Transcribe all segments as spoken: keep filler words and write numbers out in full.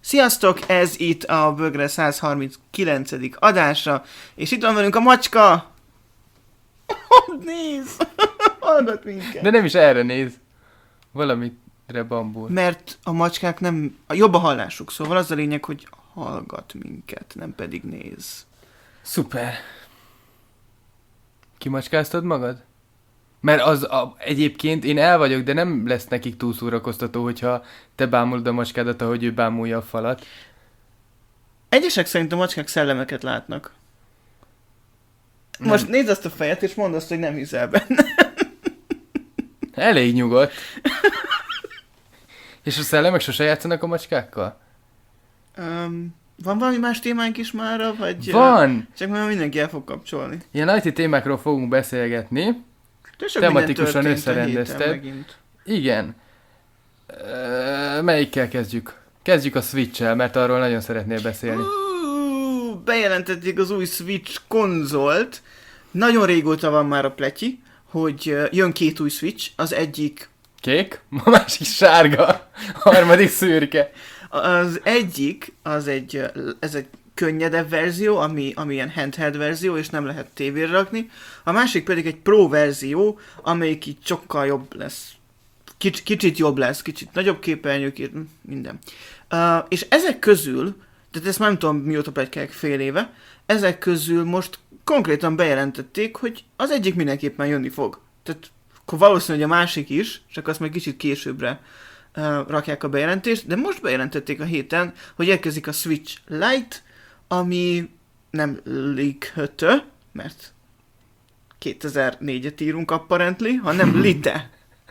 Sziasztok, ez itt a Bögre száz harminckilencedik adása, és itt van velünk a macska! Hogy néz! Hallgat minket! De nem is erre néz. Valamitre bambul. Mert a macskák nem... A jobb a hallásuk, szóval az a lényeg, hogy hallgat minket, nem pedig néz. Szuper. Kimacskáztad magad? Mert az a, egyébként én el vagyok, de nem lesz nekik túl szórakoztató, hogyha te bámulod a macskádat, ahogy ő bámulja a falat. Egyesek szerint a macskák szellemeket látnak. Nem. Most nézd azt a fejet, és mondd azt, hogy nem hiszel benne. Elég nyugodt. És a szellemek sose játszanak a macskákkal? Um, van valami más témánk is mára, vagy... Van! Uh, csak már mindenki el fog kapcsolni. Ilyen i té témákról fogunk beszélgetni. Tematikusan összerendezted. Igen. Uh, melyikkel kezdjük? Kezdjük a Switch-el, mert arról nagyon szeretnél beszélni. Uh, bejelentették az új Switch konzolt. Nagyon régóta van már a pletyi, hogy jön két új Switch. Az egyik... Kék, a másik sárga, a harmadik szürke. Az egyik, az egy, ez egy könnyedebb verzió, ami, ami ilyen handheld verzió, és nem lehet tévére rakni. A másik pedig egy pro verzió, amelyik így sokkal jobb lesz. Kics, kicsit jobb lesz, kicsit nagyobb képernyők, minden. Uh, és ezek közül, tehát ezt már nem tudom mióta pletykálják, fél éve, ezek közül most konkrétan bejelentették, hogy az egyik mindenképpen jönni fog. Tehát akkor valószínűleg a másik is, csak azt meg kicsit későbbre uh, rakják a bejelentést, de most bejelentették a héten, hogy érkezik a Switch Lite, ami nem leakhető, mert kétezer-négyet írunk apparently, hanem Lite.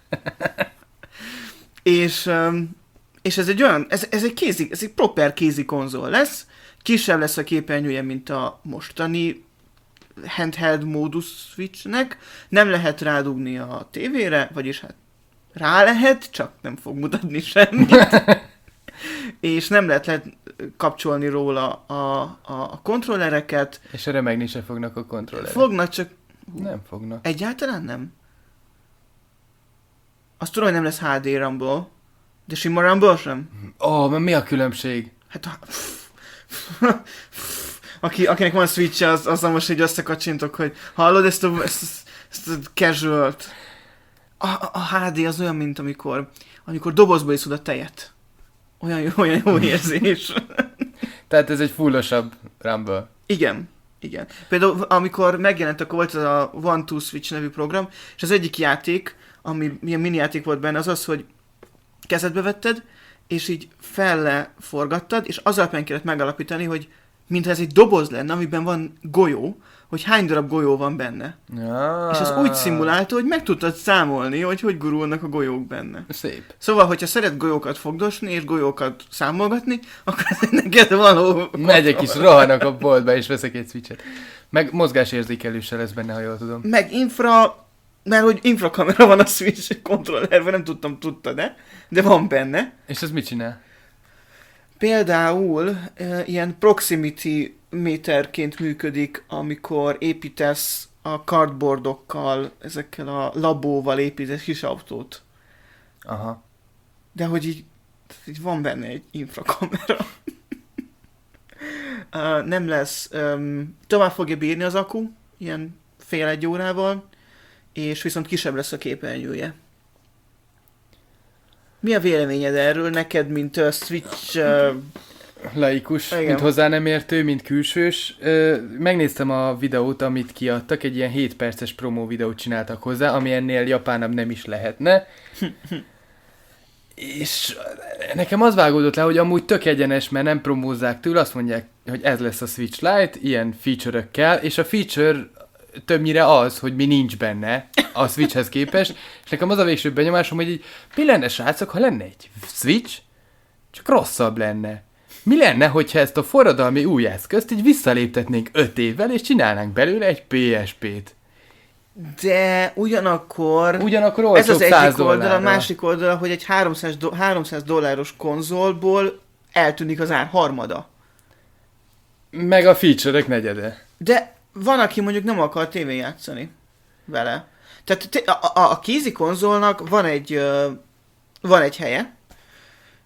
és, um, és ez egy olyan, ez, ez egy kézi, ez egy proper kézi konzol lesz, kisebb lesz a képernyője, mint a mostani handheld módus Switchnek, nem lehet rádugni a tévére, vagyis hát rá lehet, csak nem fog mutatni semmit. És nem lehet, lehet kapcsolni róla a, a, a kontrollereket. És remegni se fognak a kontrollerek. Fognak, csak... Nem fognak. Egyáltalán nem? Azt tudom, hogy nem lesz há dé Rumble, de sima Rumble sem? Ó, oh, mert mi a különbség? Hát... Aki, akinek van Switch, az, azzal most így összekacsintok, hogy hallod ezt a, ezt, ezt, ezt a casual-t? A, a há dé az olyan, mint amikor, amikor dobozba iszod a tejet. Olyan jó, olyan jó érzés. Tehát ez egy fullosabb Rumble. Igen, igen. Például amikor megjelent, akkor volt az a One Two Switch nevű program, és az egyik játék, ami milyen mini játék volt benne, az az, hogy kezedbe vetted, és így felle forgattad, és az alapján kellett megalapítani, hogy mintha ez egy doboz lenne, amiben van golyó, hogy hány darab golyó van benne. Ah. És az úgy szimulálta, hogy meg tudtad számolni, hogy hogy gurulnak a golyók benne. Szép. Szóval, hogyha szeret golyókat fogdosni, és golyókat számolgatni, akkor ez neked való... Megyek is, rohanok a boltba, és veszek egy Switchet. Meg mozgásérzékelőse lesz benne, ha jól tudom. Meg infra... Mert hogy infrakamera van a Switch kontrollerben, nem tudtam, tudta, de, de van benne. És ez mit csinál? Például e, ilyen proximity méterként működik, amikor építesz a cardboardokkal, ezekkel a labóval építesz kis autót. Aha. De hogy így, így van benne egy infrakamera. uh, nem lesz, um, tovább fogja bírni az akku, ilyen fél egy órával, és viszont kisebb lesz a képernyője. Mi a véleményed erről neked, mint a Switch... Uh... Laikus, igen. Mint hozzá nem értő, mint külsős. Ö, megnéztem a videót, amit kiadtak, egy ilyen hét perces promó videót csináltak hozzá, ami ennél japánabb nem is lehetne. És nekem az vágódott le, hogy amúgy tök egyenes, mert nem promózzák tőle, azt mondják, hogy ez lesz a Switch Lite, ilyen feature-ökkel, és a feature többnyire az, hogy mi nincs benne a Switchhez képest, és nekem az a végső benyomásom, hogy így, mi lenne, srácok, ha lenne egy Switch, csak rosszabb lenne. Mi lenne, hogyha ezt a forradalmi új eszközt így visszaléptetnénk öt évvel, és csinálnánk belőle egy pé es pét? De ugyanakkor, ugyanakkor ez az egyik dollárra. oldala, a másik oldala, hogy egy háromszáz, do- háromszáz dolláros konzolból eltűnik az ár harmada. Meg a feature-ök negyede. De van, aki mondjuk nem akar tévén játszani vele. Tehát a, a, a kézi konzolnak van egy, uh, van egy helye,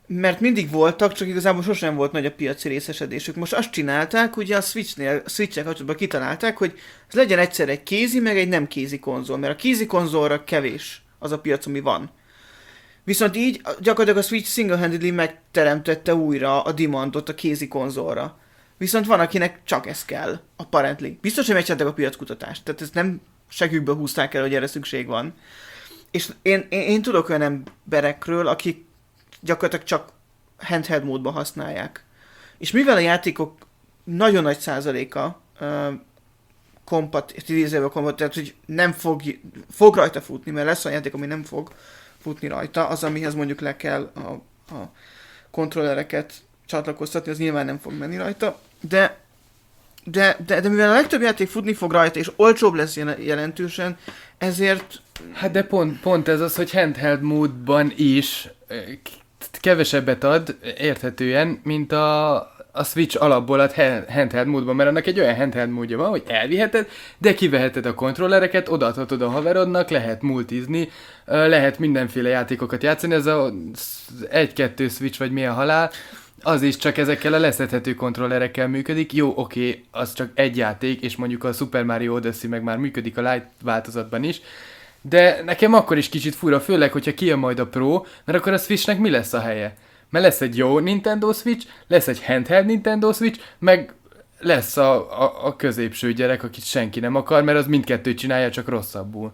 mert mindig voltak, csak igazából sosem volt nagy a piaci részesedésük. Most azt csinálták, ugye a Switchnél, a Switch-el kapcsolatban kitalálták, hogy ez legyen egyszer egy kézi, meg egy nem kézi konzol, mert a kézi konzolra kevés az a piac, ami van. Viszont így gyakorlatilag a Switch single-handedly megteremtette újra a demandot a kézi konzolra. Viszont van, akinek csak ez kell, apparently. Biztos, hogy megcsinálták a piackutatást, tehát ezt nem segükből húzták el, hogy erre szükség van. És én, én, én tudok olyan emberekről, akik gyakorlatilag csak handheld módban használják. És mivel a játékok nagyon nagy százaléka uh, kompatibilizálva kompat, tehát hogy nem fog, fog rajta futni, mert lesz olyan játék, ami nem fog futni rajta, az, amihez mondjuk le kell a, a kontrollereket csatlakoztatni, az nyilván nem fog menni rajta, de, de, de, de mivel a legtöbb játék futni fog rajta, és olcsóbb lesz jelentősen, ezért... Hát de pont, pont ez az, hogy handheld módban is kevesebbet ad, érthetően, mint a, a Switch alapból ad handheld módban, mert annak egy olyan handheld módja van, hogy elviheted, de kiveheted a kontrollereket, odaadhatod a haverodnak, lehet multizni, lehet mindenféle játékokat játszani, ez a egy-kettő Switch vagy mi a halál, az is csak ezekkel a leszedhető kontrollerekkel működik. Jó, oké, okay, az csak egy játék, és mondjuk a Super Mario Odyssey meg már működik a Lite változatban is, de nekem akkor is kicsit fura, főleg, hogyha kijön majd a Pro, mert akkor a Switchnek mi lesz a helye? Mert lesz egy jó Nintendo Switch, lesz egy handheld Nintendo Switch, meg lesz a, a, a középső gyerek, akit senki nem akar, mert az mindkettőt csinálja, csak rosszabbul.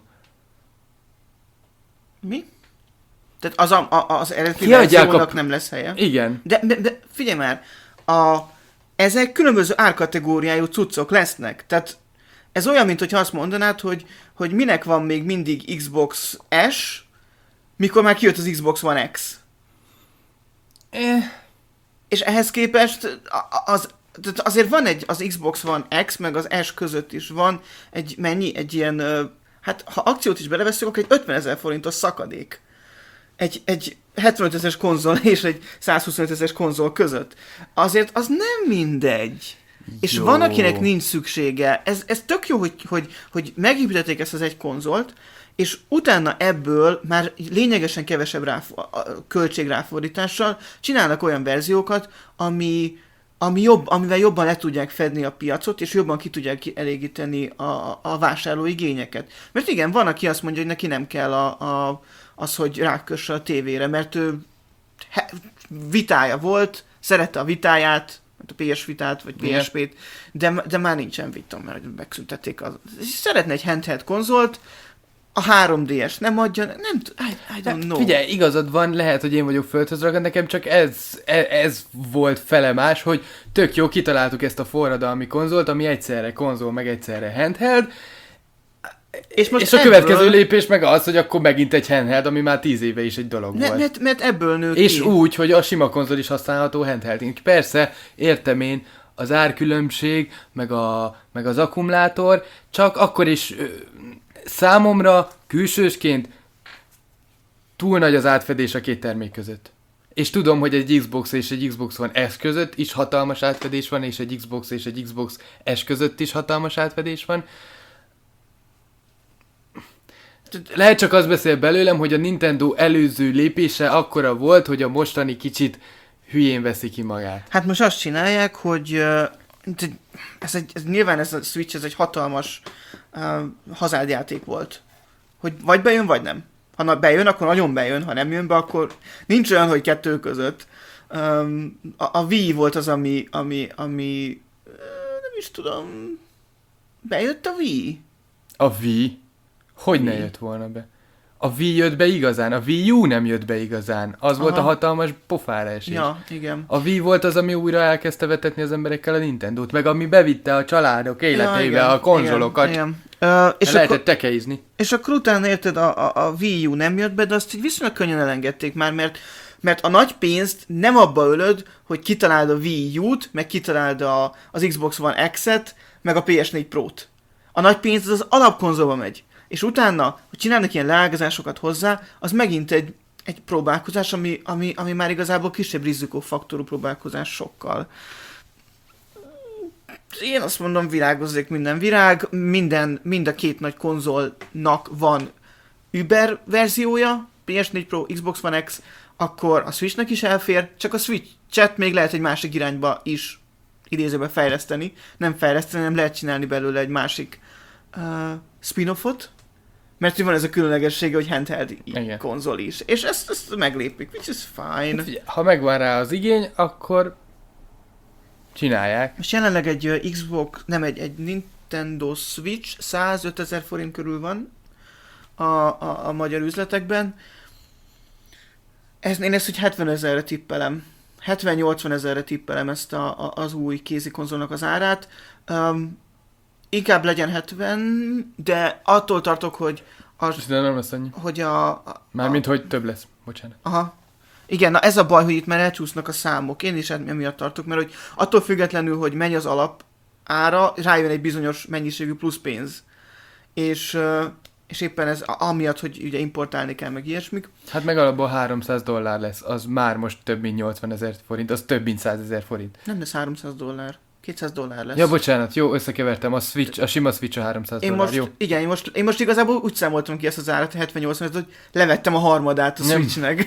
Mi? Tehát az, a, a, az eredeti verziónak a... nem lesz helye? Igen. De, de, de figyelj már, a, ezek különböző árkategóriájú cuccok lesznek, tehát ez olyan, mint hogyha azt mondanád, hogy, hogy minek van még mindig Xbox S, mikor már kijött az Xbox One X. Eh. És ehhez képest az, azért van egy, az Xbox One X, meg az S között is van egy mennyi, egy ilyen, hát ha akciót is beleveszünk, akkor egy ötvenezer forintos szakadék. Egy, egy hetvenöt ezres konzol és egy százhuszonöt ezres konzol között. Azért az nem mindegy. És jó. Van, akinek nincs szüksége. Ez, ez tök jó, hogy, hogy, hogy megépítették ezt az egy konzolt, és utána ebből már lényegesen kevesebb ráf- költségráfordítással csinálnak olyan verziókat, ami, ami jobb, amivel jobban le tudják fedni a piacot, és jobban ki tudják elégíteni a, a vásárló igényeket. Mert igen, van, aki azt mondja, hogy neki nem kell a, a, az, hogy rákösse a tévére, mert ő he, vitája volt, szerette a vitáját, a pé es vitát, vagy pé es pét, de, de már nincsen vita, mert megszüntették az. Szeretne egy handheld konzolt, a három dé es nem adja, nem I, I don't know. Figyelj, igazad van, lehet, hogy én vagyok földhöz ragad, nekem csak ez, ez, ez volt felemás, hogy tök jó, kitaláltuk ezt a forradalmi konzolt, ami egyszerre konzol, meg egyszerre handheld, és, most és a ebből... következő lépés meg az, hogy akkor megint egy handheld, ami már tíz éve is egy dolog ne, volt. Mert, mert ebből nő És ki. úgy, hogy a sima konzol is használható handheld. Persze, értem én, az árkülönbség, meg, a, meg az akkumulátor, csak akkor is ö, számomra külsősként túl nagy az átfedés a két termék között. És tudom, hogy egy Xbox és egy Xbox One S között is hatalmas átfedés van, és egy Xbox és egy Xbox S között is hatalmas átfedés van. Lehet csak az beszél belőlem, hogy a Nintendo előző lépése akkora volt, hogy a mostani kicsit hülyén veszi ki magát. Hát most azt csinálják, hogy uh, ez egy, ez, nyilván ez a Switch ez egy hatalmas uh, hazádjáték volt. Hogy vagy bejön, vagy nem. Ha na, bejön, akkor nagyon bejön, ha nem jön be, akkor nincs olyan, hogy kettő között. Um, a, a Wii volt az, ami, ami, ami uh, nem is tudom, bejött a Wii? A Wii? Hogy ne jött volna be? A Wii jött be igazán, a Wii U nem jött be igazán. Az Aha. volt a hatalmas pofára esés. Ja, igen. A Wii volt az, ami újra elkezdte vetetni az emberekkel a Nintendót, meg ami bevitte a családok életébe ja, a konzolokat. Igen, igen. Uh, és lehetett akkor, tekeizni. És akkor utána érted, a, a, a Wii U nem jött be, de azt így viszonylag könnyen elengedték már, mert, mert a nagy pénzt nem abba ölöd, hogy kitaláld a Wii U-t, meg kitaláld a, az Xbox One X-et, meg a pé es négy Pro-t. A nagy pénz az az alapkonzolba megy. És utána, hogy csinálnak ilyen leágazásokat hozzá, az megint egy, egy próbálkozás, ami, ami, ami már igazából kisebb rizikófaktorú próbálkozás sokkal. Én azt mondom, virágozzék minden virág, minden, mind a két nagy konzolnak van Uber verziója, pé es négy Pro, Xbox One X, akkor a Switchnek is elfér, csak a Switch-et még lehet egy másik irányba is idézőben fejleszteni. Nem fejleszteni, hanem lehet csinálni belőle egy másik uh, spin-offot, mert van ez a különlegessége, hogy handheld Igen. konzol is. És ezt, ezt meglépik, which is fine. Ha megvan rá az igény, akkor csinálják. Most jelenleg egy uh, Xbox, nem egy, egy Nintendo Switch százötezer forint körül van a, a, a magyar üzletekben. Ez, én ezt, hogy hetvenezerre tippelem. hetven-nyolcvan ezerre tippelem ezt a, a, az új kézi konzolnak az árát. Um, inkább legyen hetven, de attól tartok, hogy az, de nem lesz annyi. hogy a... a Mármint, hogy több lesz. Bocsánat. Aha. Igen, na ez a baj, hogy itt már elcsúsznak a számok. Én is emiatt tartok, mert hogy attól függetlenül, hogy mennyi az alap ára, rájön egy bizonyos mennyiségű plusz pénz. És, és éppen ez amiatt, hogy ugye importálni kell meg ilyesmik. Hát meg alapból háromszáz dollár lesz, az már most több mint nyolcvan ezer forint, az több mint száz ezer forint. Nem lesz háromszáz dollár. kétszáz dollár lesz. Ja, bocsánat, jó, összekevertem, a Switch, a sima Switch a háromszáz én dollár, most, jó. Igen, én most, én most igazából úgy számoltam ki ezt az árat, hetven-nyolcvan, hogy levettem a harmadát a Switchnek.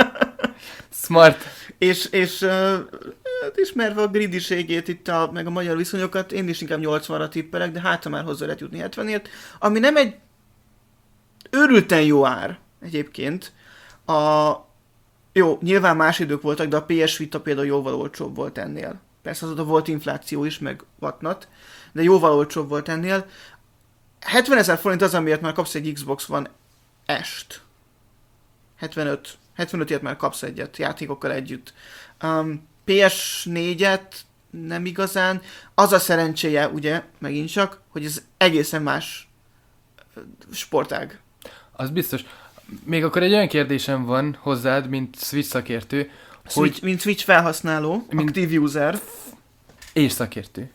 Smart. és, és uh, ismerve a gridiségét itt, a, meg a magyar viszonyokat, én is inkább nyolcvanra tippelek, de hát ha már hozzá lehet jutni hetvenért, ami nem egy őrülten jó ár egyébként. A, jó, nyilván más idők voltak, de a pé es Vita például jóval olcsóbb volt ennél. Persze azóta volt infláció is, meg whatnot, de jóval olcsóbb volt ennél. hetvenezer forint az, amiért már kapsz egy Xbox One est. hetvenöt. hetvenötért már kapsz egyet játékokkal együtt. Um, pé es négyet nem igazán. Az a szerencséje, ugye, megint csak, hogy ez egészen más sportág. Az biztos. Még akkor egy olyan kérdésem van hozzád, mint Switch szakértő, Switch, hogy... mint Switch felhasználó, mint... aktív user. És szakértő.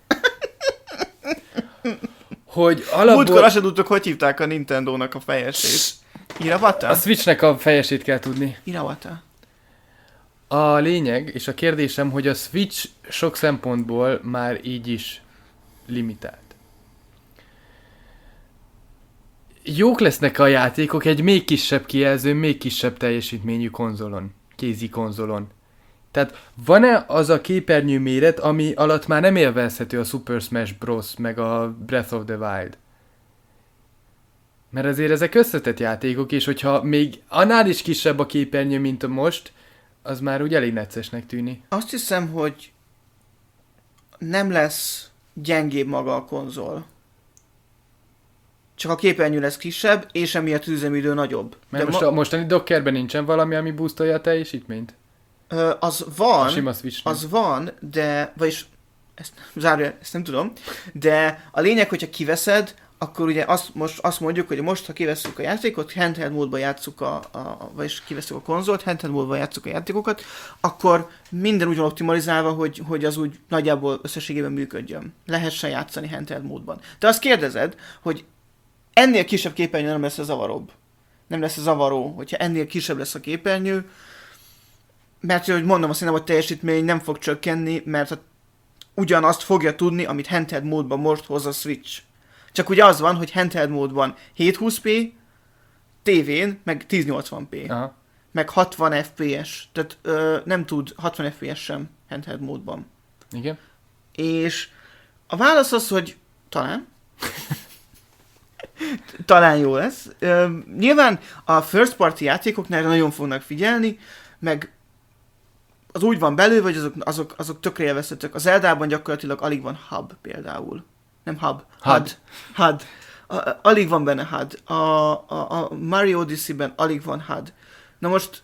hogy alapból... Múltkor azt sem tudtok, hogy hívták a Nintendónak a fejesét. Iravata? A Switchnek a fejesét kell tudni. Iravata. A lényeg, és a kérdésem, hogy a Switch sok szempontból már így is limitált. Jók lesznek a játékok egy még kisebb kijelző, még kisebb teljesítményű konzolon, kézi konzolon. Tehát van-e az a képernyő méret, ami alatt már nem élvezhető a Super Smash Bros. Meg a Breath of the Wild? Mert azért ezek összetett játékok, és hogyha még annál is kisebb a képernyő, mint a most, az már úgy elég neccesnek tűnik. Azt hiszem, hogy nem lesz gyengébb maga a konzol. Csak a képernyő lesz kisebb, és emiatt az üzemidő nagyobb. Mert De most ma- a mostani Dockerben nincsen valami, ami boostolja a teljesítményt? Ö, az van, A sima Switchnek. az van, de, vagyis ezt, zárja, ezt nem tudom, de a lényeg, hogyha kiveszed, akkor ugye azt, most azt mondjuk, hogy most, ha kivesszük a játékot, handheld módban játsszuk a, a vagyis kivesszük a konzolt, handheld módban játsszuk a játékokat, akkor minden úgy van optimalizálva, hogy, hogy az úgy nagyjából összességében működjön. Lehessen játszani handheld módban. Te azt kérdezed, hogy ennél kisebb képernyő nem lesz a zavaróbb. Nem lesz a zavaró, hogyha ennél kisebb lesz a képernyő, mert hogy mondom, azt hiszem, hogy teljesítmény nem fog csökkenni, mert ugyanazt fogja tudni, amit handheld módban most hoz a Switch. Csak ugye az van, hogy handheld módban hétszázhúsz pé, tévén meg ezernyolcvan pé, Aha. meg hatvan ef pé es, tehát ö, nem tud hatvan ef pé es sem handheld módban. Igen. És a válasz az, hogy talán. talán jó lesz. Ö, nyilván a first party játékoknál nagyon fognak figyelni, meg az úgy van belül, hogy azok, azok, azok tökre élvezhetők. Az Zeldában gyakorlatilag alig van hub például. Nem hub. HUD. HUD. A, a, alig van benne hud. A, a, a Mario Odyssey-ben alig van hud. Na most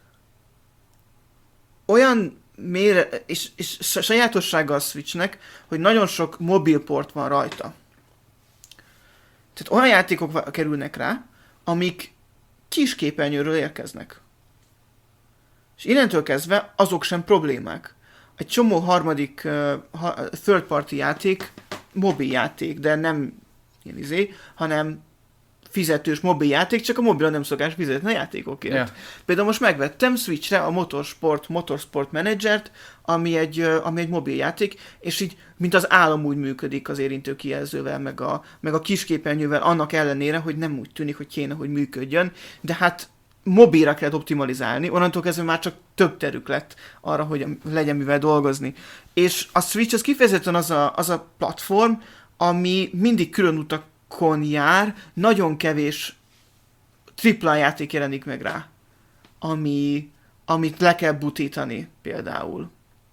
olyan mére, és, és sajátossága a Switchnek, hogy nagyon sok mobilport van rajta. Tehát olyan játékok kerülnek rá, amik kis képernyőről érkeznek. És innentől kezdve azok sem problémák. Egy csomó harmadik uh, third party játék, mobil játék, de nem ilyen izé, hanem fizetős mobil játék, csak a mobilon nem szokás fizetni a játékokért. Yeah. Például most megvettem Switchre a Motorsport, Motorsport Managert, ami egy, uh, ami egy mobil játék, és így, mint az álom úgy működik az érintő kijelzővel, meg a, meg a kisképernyővel, annak ellenére, hogy nem úgy tűnik, hogy kéne, hogy működjön, de hát mobilra kellett optimalizálni, onnantól kezdve már csak több terük lett arra, hogy legyen mivel dolgozni. És a Switch az kifejezetten az a, az a platform, ami mindig külön utakon jár, nagyon kevés tripla játék jelenik meg rá, ami, amit le kell butítani például.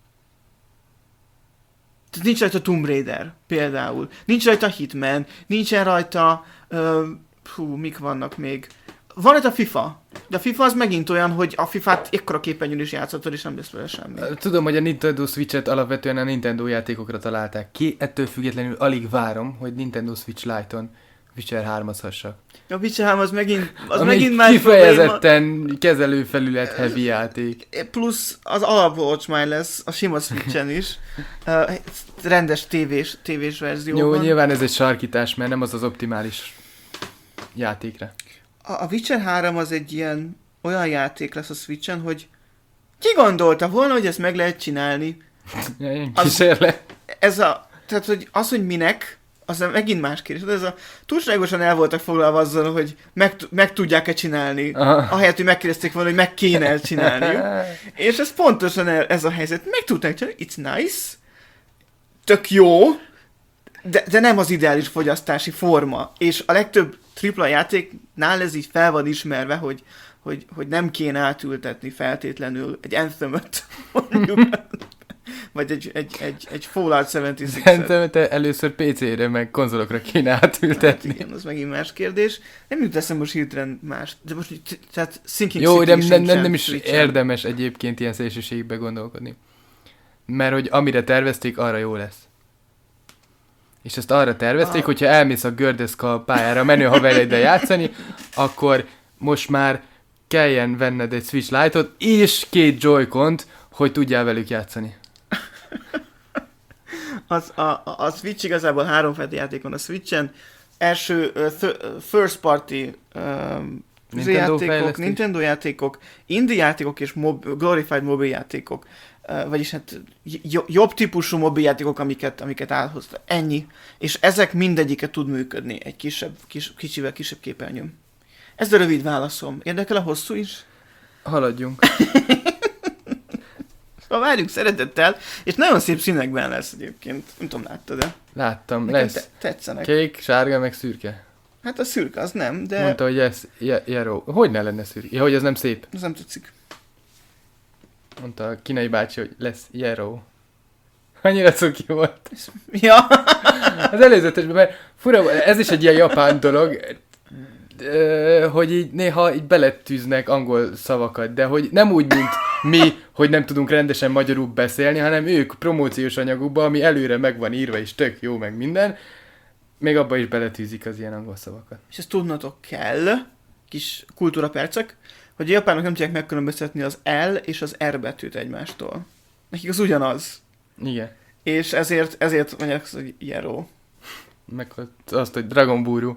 Tehát nincs rajta Tomb Raider például, nincs rajta Hitman, nincsen rajta, uh, hú, mik vannak még, van rajta FIFA, de a FIFA az megint olyan, hogy a fifát ekkora képernyőn is játszhatod, és nem lesz vele semmi. Tudom, hogy a Nintendo Switch-et alapvetően a Nintendo játékokra találták ki, ettől függetlenül alig várom, hogy Nintendo Switch Lite-on Witcher hármazhassak. A Witcher három az megint, az Ami megint már kifejezetten kezelőfelület heavy játék. Plusz az alapolcs már lesz a sima Switchen is, uh, rendes tévés, tévés verzióban. Jó, nyilván ez egy sarkítás, mert nem az az optimális játékra. A, a Witcher három az egy ilyen olyan játék lesz a Switchen, hogy ki gondolta volna, hogy ezt meg lehet csinálni? Ja, ilyen kísérlet. Ez a, tehát, hogy az, hogy minek, az megint más kérdés. De ez a túlságosan el voltak foglalva azzal, hogy meg, meg tudják-e csinálni. Aha. Ahelyett, hogy megkérdezték volna, hogy meg kéne csinálniuk. És ez pontosan ez a helyzet. Meg tudták csinálni, it's nice, tök jó, de, de nem az ideális fogyasztási forma. És a legtöbb tripla játéknál ez így fel van ismerve, hogy, hogy, hogy nem kéne átültetni feltétlenül egy Anthem-öt, mondjuk, vagy egy, egy, egy, egy Fallout hetvenhatot. Szerintem te először pé cére, meg konzolokra kéne átültetni. Hát igen, az megint más kérdés. Nem jut eszem most hirtelen más. De most, tehát Sinking Jó, City de nem, nem, nem is Switchen. érdemes egyébként ilyen szélsőségbe gondolkodni. Mert hogy amire tervezték, arra jó lesz. És ezt arra tervezték, ah. hogyha elmész a gördeszka pályára menő haverjaiddal játszani, akkor most már kelljen venned egy Switch Lite-ot és két Joy-Cont, hogy tudjál velük játszani. az, a, a, a Switch igazából háromfajta játék van a Switchen. Első uh, th- first party um, Nintendo játékok, Nintendo játékok, indie játékok és mob- glorified mobil játékok. Uh, vagyis hát j- jobb típusú mobiljátékok, amiket, amiket elhozta. Ennyi. És ezek mindegyike tud működni egy kisebb, kis, kicsivel kisebb képernyőn. Ez a rövid válaszom. Érdekel a hosszú is? Haladjunk. Szóval várjuk szeretettel, és nagyon szép színekben lesz egyébként. Nem tudom, láttad-e? Láttam, Nekem lesz. Te- tetszenek. Kék, sárga, meg szürke. Hát a szürke az nem, de... Mondta, hogy ez yellow. Hogy ne lenne szürke? Ja, hogy ez nem szép. Ez nem tetszik. Mondta a kínai bácsi, hogy lesz yellow. Annyira cuki volt. Ja. Az előzetesben, mert fura, ez is egy ilyen japán dolog, hogy így néha így beletűznek angol szavakat, de hogy nem úgy, mint mi, hogy nem tudunk rendesen magyarul beszélni, hanem ők promóciós anyagukba, ami előre meg van írva, és tök jó, meg minden, még abba is beletűzik az ilyen angol szavakat. És ezt tudnatok kell, kis kultúrapercek, hogy a japánok nem tudják megkülönböztetni az L és az R betűt egymástól. Nekik az ugyanaz. Igen. És ezért, ezért mondják azt, hogy Yero. Meg azt, hogy Dragon Buru.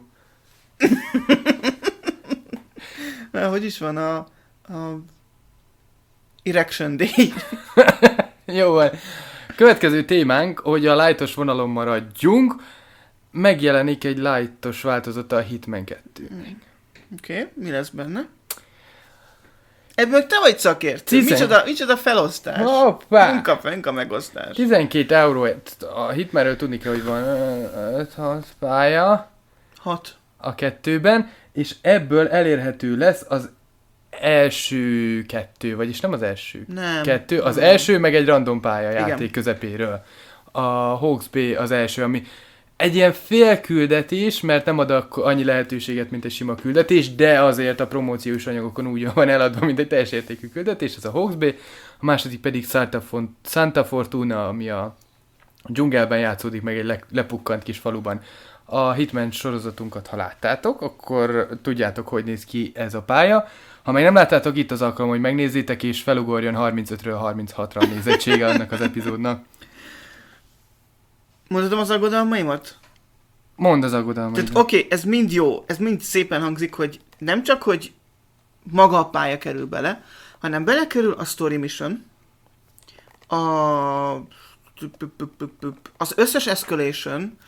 Na, hogy is van a, a Erection Day. Jó van. Következő témánk, hogy a lightos vonalon maradjunk, megjelenik egy lightos változata a Hitman kettő. Oké, okay, mi lesz benne? Ebből te vagy szakértő. Tizen... Micsoda, micsoda felosztás. Hoppá! Munka, munka megosztás. tizenkét euró. A Hitmanről tudni kell, hogy van öt-hat pálya. hat. A kettőben, és ebből elérhető lesz az első kettő, vagyis nem az első nem. kettő, az nem. első meg egy random pálya játék Igen. közepéről. A Hawks Bay az első, ami egy ilyen fél küldetés, mert nem ad annyi lehetőséget, mint egy sima küldetés, de azért a promóciós anyagokon úgy van eladva, mint egy teljes értékű küldetés, ez a Hawks Bay, a második pedig Santa, Font- Santa Fortuna, ami a dzsungelben játszódik meg egy le- lepukkant kis faluban. A Hitman sorozatunkat, ha láttátok, akkor tudjátok, hogy néz ki ez a pálya. Ha meg nem láttátok, itt az alkalom, hogy megnézzétek, és felugorjon harmincötről harminchatra a nézettsége annak az epizódnak. Mondhatom az aggodalmaimat? Mondd az aggodalmaimat. Tehát oké, okay, ez mind jó, ez mind szépen hangzik, hogy nem csak, hogy maga a pálya kerül bele, hanem belekerül a story mission, a... az összes escalation,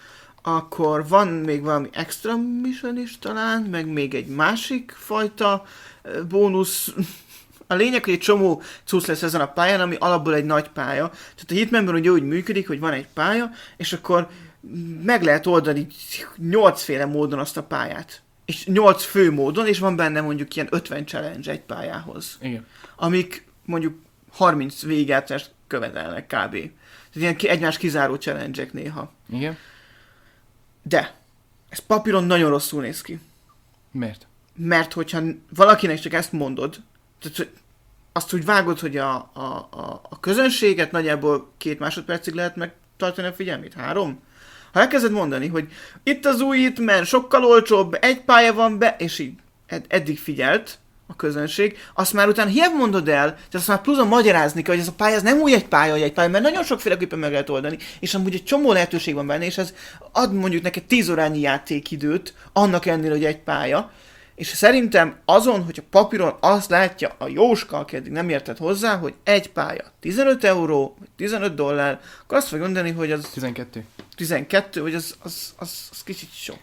akkor van még valami extra mission is talán, meg még egy másik fajta ö, bónusz. A lényeg, hogy egy csomó cucc lesz ezen a pályán, ami alapból egy nagy pálya. Tehát a Hitmanben ugye úgy működik, hogy van egy pálya, és akkor meg lehet oldani nyolcféle módon azt a pályát. És nyolc fő módon, és van benne mondjuk ilyen ötven challenge egy pályához. Igen. Amik mondjuk harminc végigjátszást követelnek kb. Tehát ilyen egymás kizáró challenge-ek néha. Igen. De ez papíron nagyon rosszul néz ki. Miért? Mert hogyha valakinek csak ezt mondod, tehát azt úgy vágod, hogy a, a, a, a közönséget nagyjából két másodpercig lehet megtartani a figyelmét, három? Ha elkezded mondani, hogy itt az új Hitman, sokkal olcsóbb, egy pálya van be, és így ed- eddig figyelt a közönség, azt már utána hiába mondod el, tehát azt már pluszon magyarázni kell, hogy ez a pálya ez nem úgy egy pálya, hogy egy pálya, mert nagyon sokféleképpen meg lehet oldani, és amúgy egy csomó lehetőség van benne, és ez ad mondjuk neked tíz órányi játékidőt, annak ennél, hogy egy pálya, és szerintem azon, hogy a papíron azt látja a Jóska, aki eddig nem értett hozzá, hogy egy pálya tizenöt euró, vagy tizenöt dollár, akkor azt fog mondani, hogy az tizenkettő. tizenkettő, hogy az, az, az, az kicsit sok.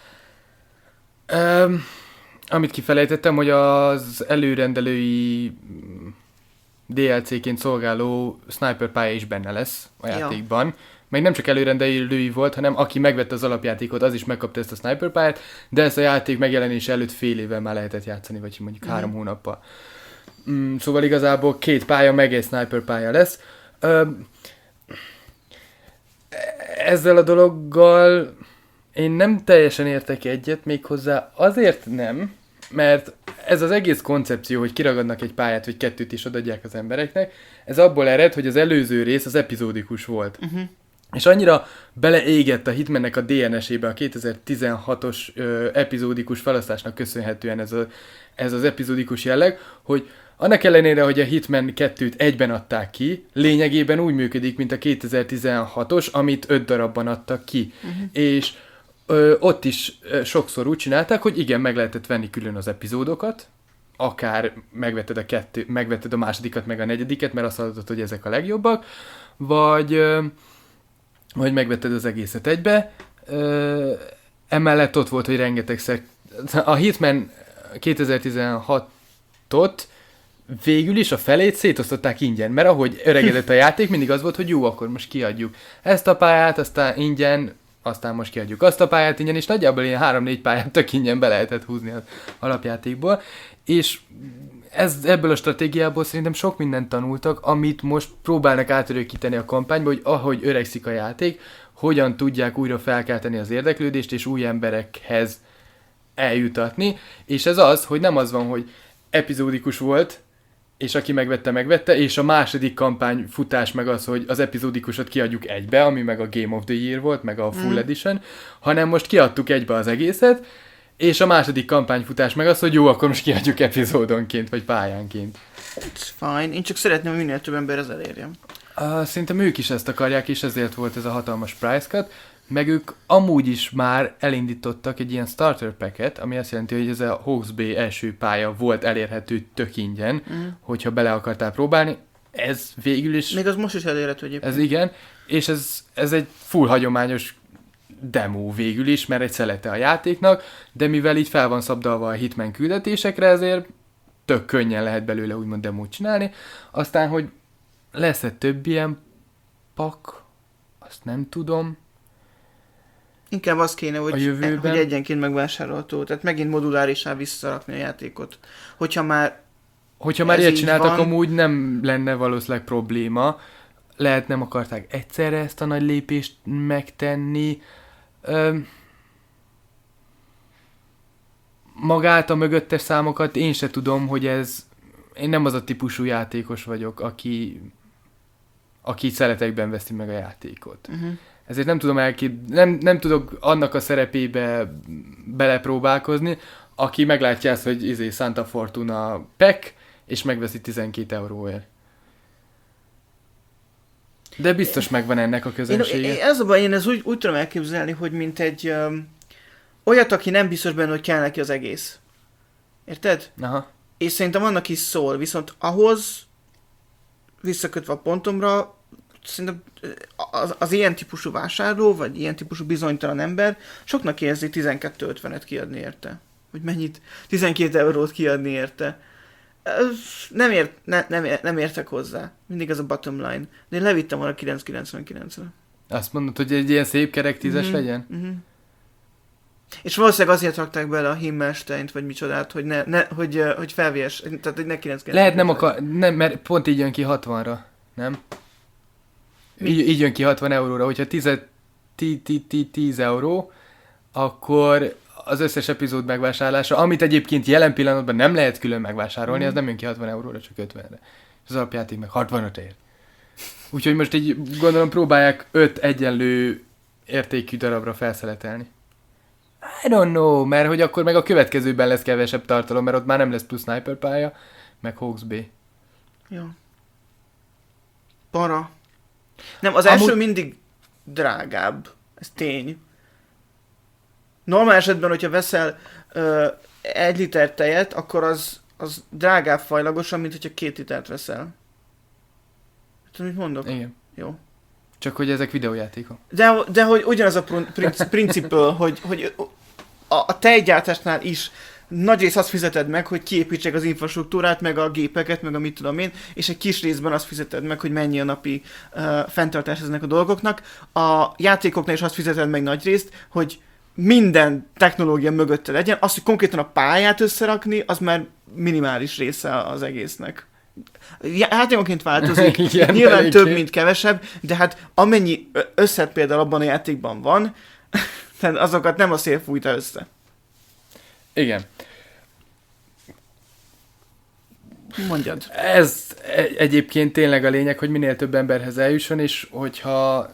Um, amit kifelejtettem, hogy az előrendelői dé el cé-ként szolgáló sniper pálya is benne lesz a Ja. játékban. Meg nem csak előrendelői volt, hanem aki megvette az alapjátékot, az is megkapta ezt a sniper pályát, de ezt a játék megjelenése előtt fél évvel már lehetett játszani, vagy mondjuk Mhm. három hónappal. Mm, szóval igazából két pálya, meg egy sniper pálya lesz. Um, ezzel a dologgal én nem teljesen értek egyet, méghozzá azért nem, mert ez az egész koncepció, hogy kiragadnak egy pályát, vagy kettőt is odaadják az embereknek, ez abból ered, hogy az előző rész az epizódikus volt. Uh-huh. És annyira beleégett a Hitmannek a dé en es-ébe a kétezer-tizenhatos ö, epizódikus felosztásnak köszönhetően ez, a, ez az epizódikus jelleg, hogy annak ellenére, hogy a Hitman kettőt egyben adták ki, lényegében úgy működik, mint a kétezer-tizenhatos, amit öt darabban adtak ki. Uh-huh. És ö, ott is ö, sokszor úgy csinálták, hogy igen, meg lehetett venni külön az epizódokat, akár megvetted a, kettő, megvetted a másodikat, meg a negyediket, mert azt hallottad, hogy ezek a legjobbak, vagy... Ö, vagy megvetted az egészet egybe. Ö, emellett ott volt, hogy rengetegszer... A Hitman kétezer-tizenhatot végül is a felét szétosztották ingyen, mert ahogy öregedett a játék, mindig az volt, hogy jó, akkor most kiadjuk ezt a pályát, aztán ingyen, aztán most kiadjuk azt a pályát ingyen, és nagyjából ilyen három-négy pályát tök ingyen be lehetett húzni az alapjátékból, és ez, ebből a stratégiából szerintem sok mindent tanultak, amit most próbálnak átörökíteni a kampányba, hogy ahogy öregszik a játék, hogyan tudják újra felkelteni az érdeklődést, és új emberekhez eljutatni, és ez az, hogy nem az van, hogy epizódikus volt, és aki megvette, megvette, és a második kampány futás meg az, hogy az epizódikusot kiadjuk egybe, ami meg a Game of the Year volt, meg a Full mm. Edition, hanem most kiadtuk egybe az egészet, és a második kampányfutás meg az, hogy jó, akkor most kiadjuk epizódonként, vagy pályánként. It's fine. Én csak szeretném, hogy minél több ember ez elérjem. Uh, szerintem ők is ezt akarják, és ezért volt ez a hatalmas price cut, meg ők amúgy is már elindítottak egy ilyen starter packet, ami azt jelenti, hogy ez a Hawke's Bay első pálya volt elérhető tök ingyen, mm. hogyha bele akartál próbálni. Ez végül is... Még az most is elérhető egyébként. Ez igen, és ez, ez egy full hagyományos demo végül is, mert egy szelete a játéknak, de mivel így fel van szabdalva a Hitman küldetésekre, ezért tök könnyen lehet belőle úgymond demót csinálni. Aztán, hogy lesz-e több ilyen pak, azt nem tudom. Inkább az kéne, hogy, hogy egyenként megvásárolható. Tehát megint modulárisá visszarakni a játékot. Hogyha már Hogyha már ilyet csináltak, amúgy nem lenne valószínűleg probléma. Lehet nem akarták egyszerre ezt a nagy lépést megtenni. Öm, magát a mögöttes számokat én se tudom, hogy ez... Én nem az a típusú játékos vagyok, aki, aki szeletekben veszi meg a játékot. Uh-huh. Ezért nem tudom elkép... nem, nem tudok annak a szerepébe belepróbálkozni, aki meglátja ezt, hogy izé Santa Fortuna pack, és megveszi tizenkét euróért. De biztos megvan ennek a közönsége. Én, én, ez a baj, én ez úgy, úgy tudom elképzelni, hogy mint egy um, olyat, aki nem biztos benne, hogy kell neki az egész. Érted? Aha. És szerintem annak is szól, viszont ahhoz visszakötve a pontomra, szerintem az, az ilyen típusú vásárló, vagy ilyen típusú bizonytalan ember soknak érzi tizenkettő ötvenet kiadni érte. Hogy mennyit? tizenkét eurót kiadni érte. Nem, ért, ne, nem, nem értek hozzá. Mindig ez a bottom line. De én levittem volna kilenc kilencvenkilencre. Azt mondod, hogy egy ilyen szép kerek tízes mm-hmm. legyen? Mm-hmm. És valószínűleg azért rakták bele a Himmelsteint, vagy micsodát, hogy, ne, ne, hogy, hogy felvies, tehát hogy ne kilenc Lehet nem akar, nem, mert pont így jön ki hatvanra, nem? Így, így jön ki hatvan euróra, hogyha tíz euró, akkor az összes epizód megvásárlása, amit egyébként jelen pillanatban nem lehet külön megvásárolni, mm. az nem jön ki hatvan euróra, csak ötvenre. Az alapjáték meg hatvanat ér. Úgyhogy most így gondolom próbálják öt egyenlő értékű darabra felszeletelni. I don't know, mert hogy akkor meg a következőben lesz kevesebb tartalom, mert ott már nem lesz plusz sniper pálya, meg Hawks Bay. Jó. Para. Nem, az Amúgy... első mindig drágább. Ez tény. Normál esetben, hogyha veszel ö, egy liter tejet, akkor az, az drágább fajlagosan, mint hogyha két litert veszel. Tudom, mit mondok? Igen. Jó. Csak hogy ezek videójátékok. De, de hogy ugyanaz a princi- principle, hogy, hogy a, a tejgyártásnál is nagy rész azt fizeted meg, hogy kiépítsék az infrastruktúrát, meg a gépeket, meg a mit tudom én, és egy kis részben azt fizeted meg, hogy mennyi a napi uh, fenntartás ezeknek a dolgoknak. A játékoknál is azt fizeted meg nagy részt, hogy minden technológia mögötte legyen. Az, hogy konkrétan a pályát összerakni, az már minimális része az egésznek. Játékonként változik, igen, nyilván eléggé. Több, mint kevesebb, de hát amennyi összet például abban a játékban van, tehát azokat nem a szél fújta össze. Igen. Mondjad. Ez egyébként tényleg a lényeg, hogy minél több emberhez eljusson, és hogyha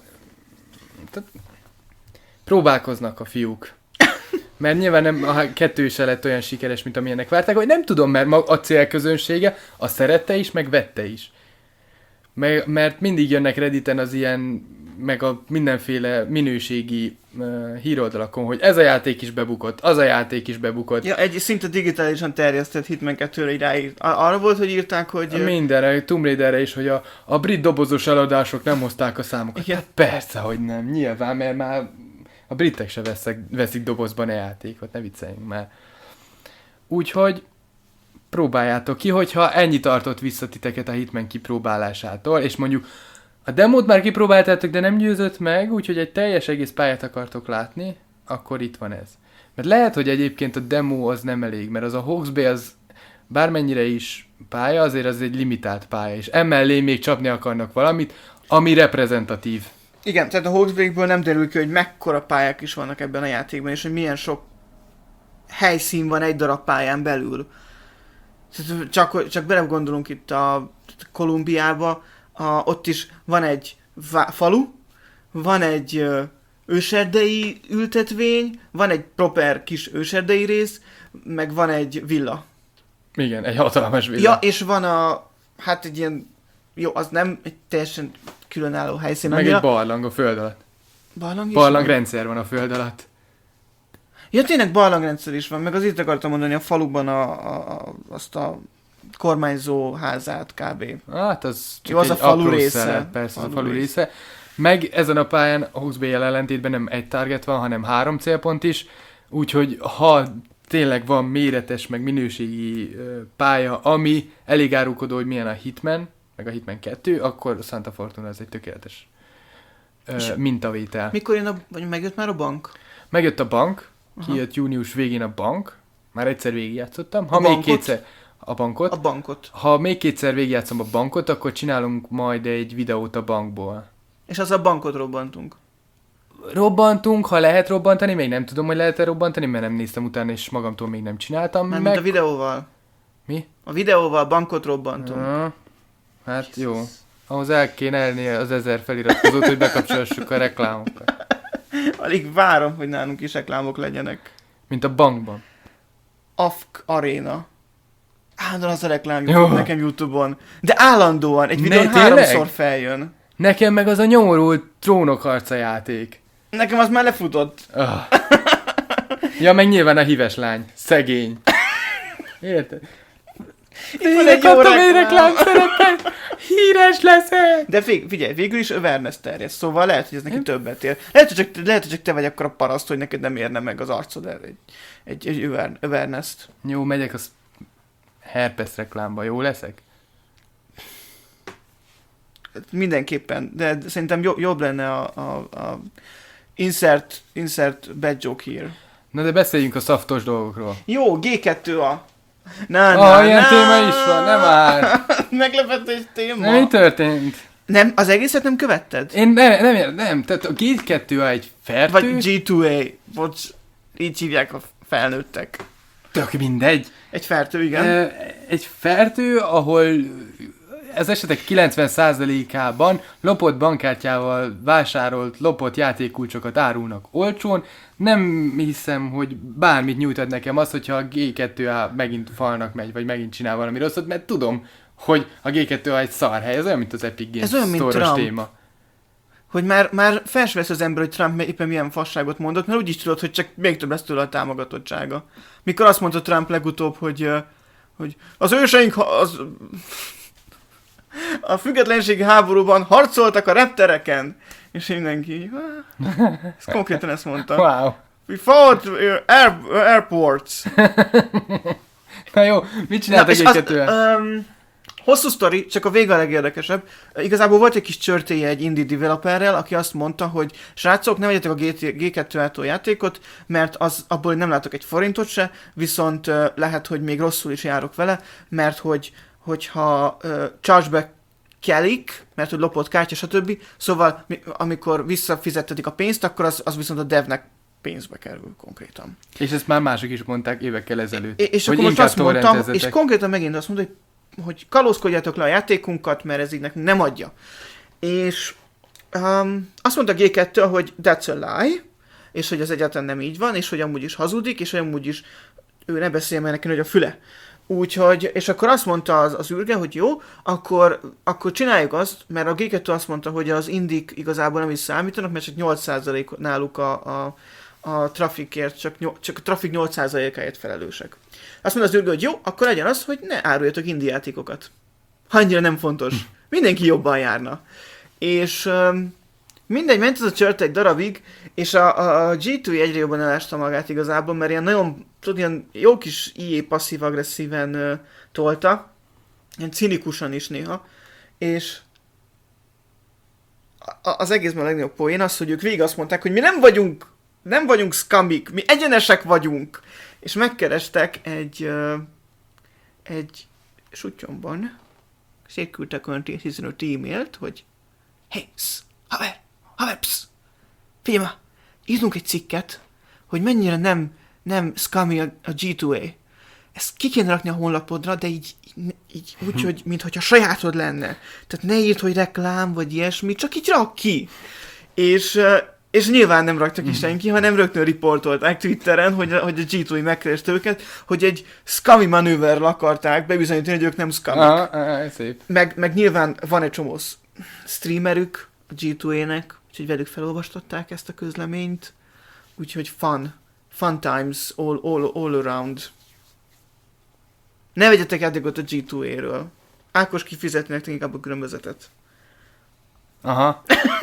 próbálkoznak a fiúk. Mert nyilván nem, a kettő se lett olyan sikeres, mint amilyenek várták, hogy nem tudom, mert a célközönsége a szerette is, meg vette is. Meg, mert mindig jönnek Redditen az ilyen, meg a mindenféle minőségi uh, híroldalakon, hogy ez a játék is bebukott, az a játék is bebukott. Ja, egy szinte digitálisan terjesztett Hitman kettőre így ráírt. Arra volt, hogy írták, hogy... Mindenre, Tomb Raiderre is, hogy a, a brit dobozos eladások nem hozták a számokat. Hát persze, hogy nem, nyilván, mert már a britek se veszek, veszik dobozban a játékot, ne vicceljünk már. Úgyhogy próbáljátok ki, hogyha ennyi tartott vissza titeket a Hitman kipróbálásától, és mondjuk a demót már kipróbáltátok, de nem győzött meg, úgyhogy egy teljes egész pályát akartok látni, akkor itt van ez. Mert lehet, hogy egyébként a demo az nem elég, mert az a Hawks Bay az bármennyire is pálya, azért az egy limitált pálya, és emellé még csapni akarnak valamit, ami reprezentatív. Igen, tehát a Hawks Bay-ből nem derül ki, hogy mekkora pályák is vannak ebben a játékban, és hogy milyen sok helyszín van egy darab pályán belül. Csak, csak belegondolunk itt a Kolumbiába, a, ott is van egy vá- falu, van egy ö, őserdei ültetvény, van egy proper kis őserdei rész, meg van egy villa. Igen, egy hatalmas villa. Ja, és van a, hát egy ilyen, jó, az nem egy teljesen különálló helyszín. Meg egy barlang a föld alatt. Barlang, barlangrendszer van a föld alatt. Ja, tényleg barlangrendszer is van, meg az itt akartam mondani, a faluban a, a, a, azt a kormányzó házát kb. Hát az csak jó, az egy a falu apró része. Szelet, persze, falu az a falu része. része. Meg ezen a pályán a Hawks Bay-jel ellentétben nem egy target van, hanem három célpont is, úgyhogy ha tényleg van méretes, meg minőségi uh, pálya, ami elég árulkodó, hogy milyen a Hitman, meg a Hitman kettő, akkor a Santa Fortuna ez egy tökéletes uh, mintavétel. Mikor jön a, vagy megjött már a bank? Megjött a bank, kijött június végén a bank, már egyszer végigjátszottam. Ha a még bankot? kétszer a bankot. A bankot. Ha még kétszer végigjátszom a bankot, akkor csinálunk majd egy videót a bankból. És az a bankot robbantunk. Robbantunk, ha lehet robbantani, még nem tudom, hogy lehet-e robbantani, mert nem néztem utána, és magamtól még nem csináltam Nem, meg. mint a videóval. Mi? A videóval bankot robbantunk. Ja, hát Jesus. Jó. Ahhoz el kéne elni az ezer feliratkozót, hogy bekapcsolhassuk a reklámokat. Alig várom, hogy nálunk is reklámok legyenek. Mint a bankban. á ef ká Arena. Állandóan az a reklám jut nekem YouTube-on. De állandóan, egy videón háromszor feljön. Nekem meg az a nyomorult Trónok harca játék. Nekem az már lefutott. Oh. Ja, meg nyilván a híves lány. Szegény. Érted? Itt van egy jó kaptam egy reklám. reklám szerepet, híres leszek! De fig, figyelj, végül is awareness terjed, szóval lehet, hogy ez neki többet ér. Lehet, hogy csak, lehet, hogy csak te vagy akkor a paraszt, hogy neked nem érne meg az arcod el egy, egy, egy awareness-t. Jó, megyek az herpes reklámba, jó leszek? Mindenképpen, de szerintem jobb, jobb lenne a, a, a insert, insert bad joke here. Na de beszéljünk a szaftos dolgokról. Jó, gé kettő a. Na, Ah, na, ilyen na. téma is van, nem már. Meglepetés téma. Nem, mi történt? Nem, az egészet nem követted? Én nem, nem, nem, tehát a gé kettő egy fertő, Vagy gé kettő á, bocs, így hívják a felnőttek. tök mindegy. Egy fertő, igen. Ö, Egy fertő, ahol az esetek kilencven százalékában lopott bankkártyával vásárolt lopott játékkulcsokat árulnak olcsón. Nem hiszem, hogy bármit nyújtad nekem az, hogyha a gé kettő á megint falnak megy, vagy megint csinál valami rosszat, mert tudom, hogy a gé kettő á egy szarhely, ez olyan, mint az Epic Games Ez olyan, mint Store-os Trump. téma. Hogy már, már felsvesz az ember, hogy Trump éppen milyen fasságot mondott, mert úgyis tudod, hogy csak még több lesz tőle a támogatottsága. Mikor azt mondta Trump legutóbb, hogy, ö, hogy az őseink ha- az, a függetlenségi háborúban harcoltak a reptereken, és mindenki így, "Ah." Ez konkrétan ezt mondta. Wow. We fought uh, air, airports. Na jó, mit csinált a és gé az, kettő á? öm, hosszú sztori, csak a vége a legérdekesebb. Igazából volt egy kis csörtéje egy indie developerrel, aki azt mondta, hogy srácok, ne vegyetek a gé kettő á-tól játékot, mert az, abból nem látok egy forintot se, viszont uh, lehet, hogy még rosszul is járok vele, mert hogy, hogyha uh, chargeback kelik, mert hogy lopott kártya, stb. Szóval mi, amikor visszafizettetik a pénzt, akkor az, az viszont a devnek pénzbe kerül konkrétan. És ezt már mások is mondták évekkel ezelőtt. És hogy akkor most inkább azt mondtam, és torrentezetek. konkrétan megint azt mondta, hogy, hogy kalózkodjátok le a játékunkat, mert ez így nekünk nem adja. És um, azt mondta a gé kettő, hogy that's a lie, és hogy ez egyáltalán nem így van, és hogy amúgy is hazudik, és hogy amúgy is ő ne beszéljen, mert neki nagy a füle. Úgyhogy, és akkor azt mondta az, az űrge, hogy jó, akkor, akkor csináljuk azt, mert a gé kettő azt mondta, hogy az indik igazából nem is számítanak, mert csak nyolc százalék náluk a, a, a trafikért, csak, nyol, csak a trafik nyolc százalékáért felelősek. Azt mondta az űrge, hogy jó, akkor legyen az, hogy ne áruljatok indie játékokat. Annyira nem fontos. Mindenki jobban járna. És um, mindegy, ment ez a csört egy darabig, és a, a, a gé kettő egyre jobban elásta magát igazából, mert ilyen nagyon, tudod, ilyen jó kis i á passzív-agresszíven uh, tolta, ilyen cinikusan is néha, és a, az egészben a legnagyobb poén az, hogy ők végig azt mondták, hogy mi nem vagyunk, nem vagyunk scumik, mi egyenesek vagyunk, és megkerestek egy, uh, egy sutyomban, szétküldtek olyan tizenöt e-mailt, hogy hey, sz, haver, haver, psz, figyelj már, írunk egy cikket, hogy mennyire nem, nem scummy a, a gé kettő á. Ezt ki kéne rakni a honlapodra, de így, így úgy, hogy mintha sajátod lenne. Tehát ne írd, hogy reklám, vagy ilyesmi, csak így rak ki. És, és nyilván nem raktak ki senki, hanem rögtön riportolták Twitteren, hogy, hogy a gé kettő á megkereste őket, hogy egy scummy manőverrel akarták bebizonyítani, hogy ők nem scummy. Aha, aha, szép. Meg, meg nyilván van egy csomó streamerük a gé kettő á-nek, úgyhogy velük felolvastatták ezt a közleményt. Úgyhogy fun. Fun times all, all, all around. Ne vegyetek játékot a gé kettő á-ről. Ákos kifizetni nektek inkább a különbözetet. Aha.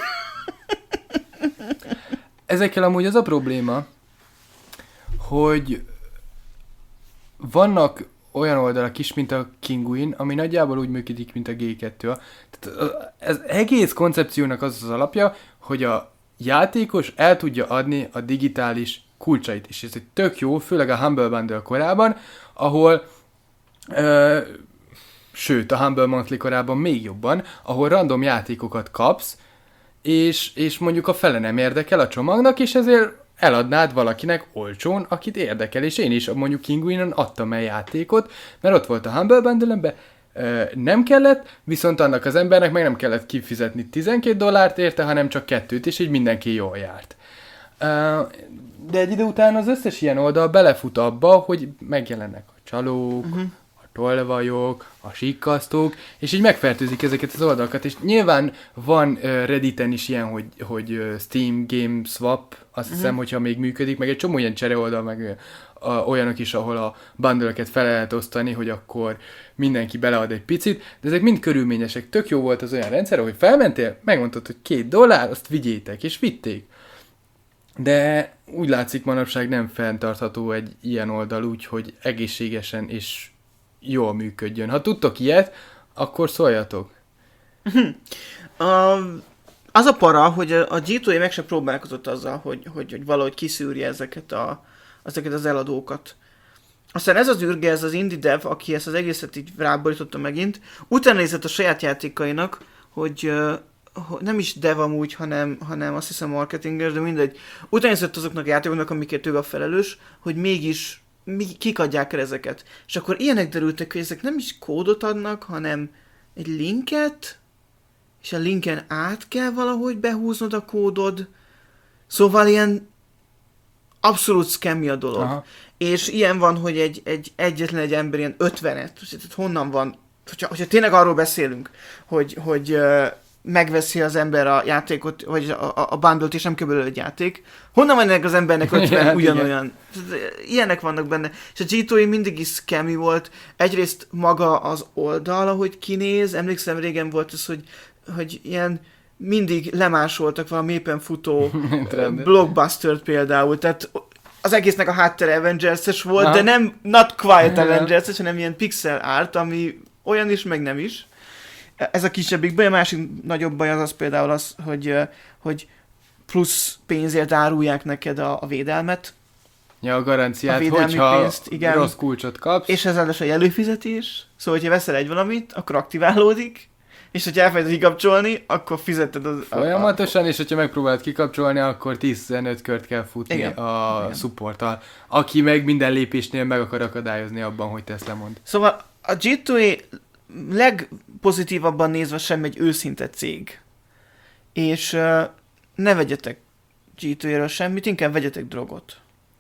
Ezekkel amúgy az a probléma, hogy vannak olyan oldalak is, mint a Kinguin, ami nagyjából úgy működik, mint a gé kettő á. Tehát ez egész koncepciónak az az alapja, hogy a játékos el tudja adni a digitális kulcsait. És ez egy tök jó, főleg a Humble Bundle korában, ahol ö, sőt, a Humble Monthly korában még jobban, ahol random játékokat kapsz, és, és mondjuk a fele nem érdekel a csomagnak, és ezért eladnád valakinek olcsón, akit érdekel, és én is mondjuk Kinguinen adtam el játékot, mert ott volt a Humble Bundle-ben, nem kellett, viszont annak az embernek meg nem kellett kifizetni tizenkét dollárt érte, hanem csak kettőt, és így mindenki jól járt. De egy idő után az összes ilyen oldal belefut abba, hogy megjelennek a csalók, uh-huh. a tolvajok, a sikkasztók, és így megfertőzik ezeket az oldalakat, és nyilván van uh, Redditen is ilyen, hogy, hogy uh, Steam Game Swap, azt uh-huh. hiszem, hogyha még működik, meg egy csomó ilyen csereoldal, meg uh, a, olyanok is, ahol a bundle-öket fel lehet osztani, hogy akkor mindenki belead egy picit, de ezek mind körülményesek. Tök jó volt az olyan rendszer, hogy felmentél, megmondtad, hogy két dollár, azt vigyétek, és vitték. De úgy látszik manapság nem fenntartható egy ilyen oldal úgy, hogy egészségesen és jól működjön. Ha tudtok ilyet, akkor szóljatok. a, az a para, hogy a, a gé kettő meg sem próbálkozott azzal, hogy, hogy, hogy valahogy kiszűrje ezeket, a, ezeket az eladókat. Aztán ez az űrge, ez az indie dev, aki ezt az egészet így ráborította megint, utána nézett a saját játékainak, hogy nem is dev amúgy, hanem, hanem azt hiszem marketinges, de mindegy. Utána nézett azoknak a játékoknak, amiket ő a felelős, hogy mégis mi, kik adják el ezeket. És akkor ilyenek derültek, hogy ezek nem is kódot adnak, hanem egy linket, és a linken át kell valahogy behúznod a kódod. Szóval ilyen abszolút scammy a dolog. Aha. És ilyen van, hogy egy, egy egyetlen egy ember ilyen ötvenet, tehát honnan van, hogyha, hogyha tényleg arról beszélünk, hogy, hogy uh, megveszi az ember a játékot, vagy a, a, a bundle-t, és nem kell belőle egy játék, honnan van ennek az embernek ötven ugyanolyan? Ilyenek vannak benne. És a gé kettő mindig is scammy volt. Egyrészt maga az oldal, ahogy kinéz, emlékszem régen volt ez, hogy, hogy ilyen mindig lemásoltak valami éppen futó blockbustert például, tehát az egésznek a háttere Avengers-es volt, aha, de nem not quite Avengers-es, hanem ilyen pixel art, ami olyan is, meg nem is. Ez a kisebbik baj, a másik nagyobb baj az, az például az, hogy, hogy plusz pénzért árulják neked a, a védelmet. Ja, a garanciát, a hogyha pénzt, igen, rossz kulcsot kapsz. És ez ráadásul egy előfizetés, szóval, hogyha veszel egy valamit, akkor aktiválódik, és hogyha elfelejted kikapcsolni, akkor fizeted az... Folyamatosan, a... és hogyha megpróbálod kikapcsolni, akkor tíz-tizenöt kört kell futni, igen, a supporttal, aki meg minden lépésnél meg akar akadályozni abban, hogy te ezt lemond. Szóval a gé kettő legpozitívabban nézve sem egy őszinte cég. És uh, ne vegyetek gé kettőről semmit, inkább vegyetek drogot.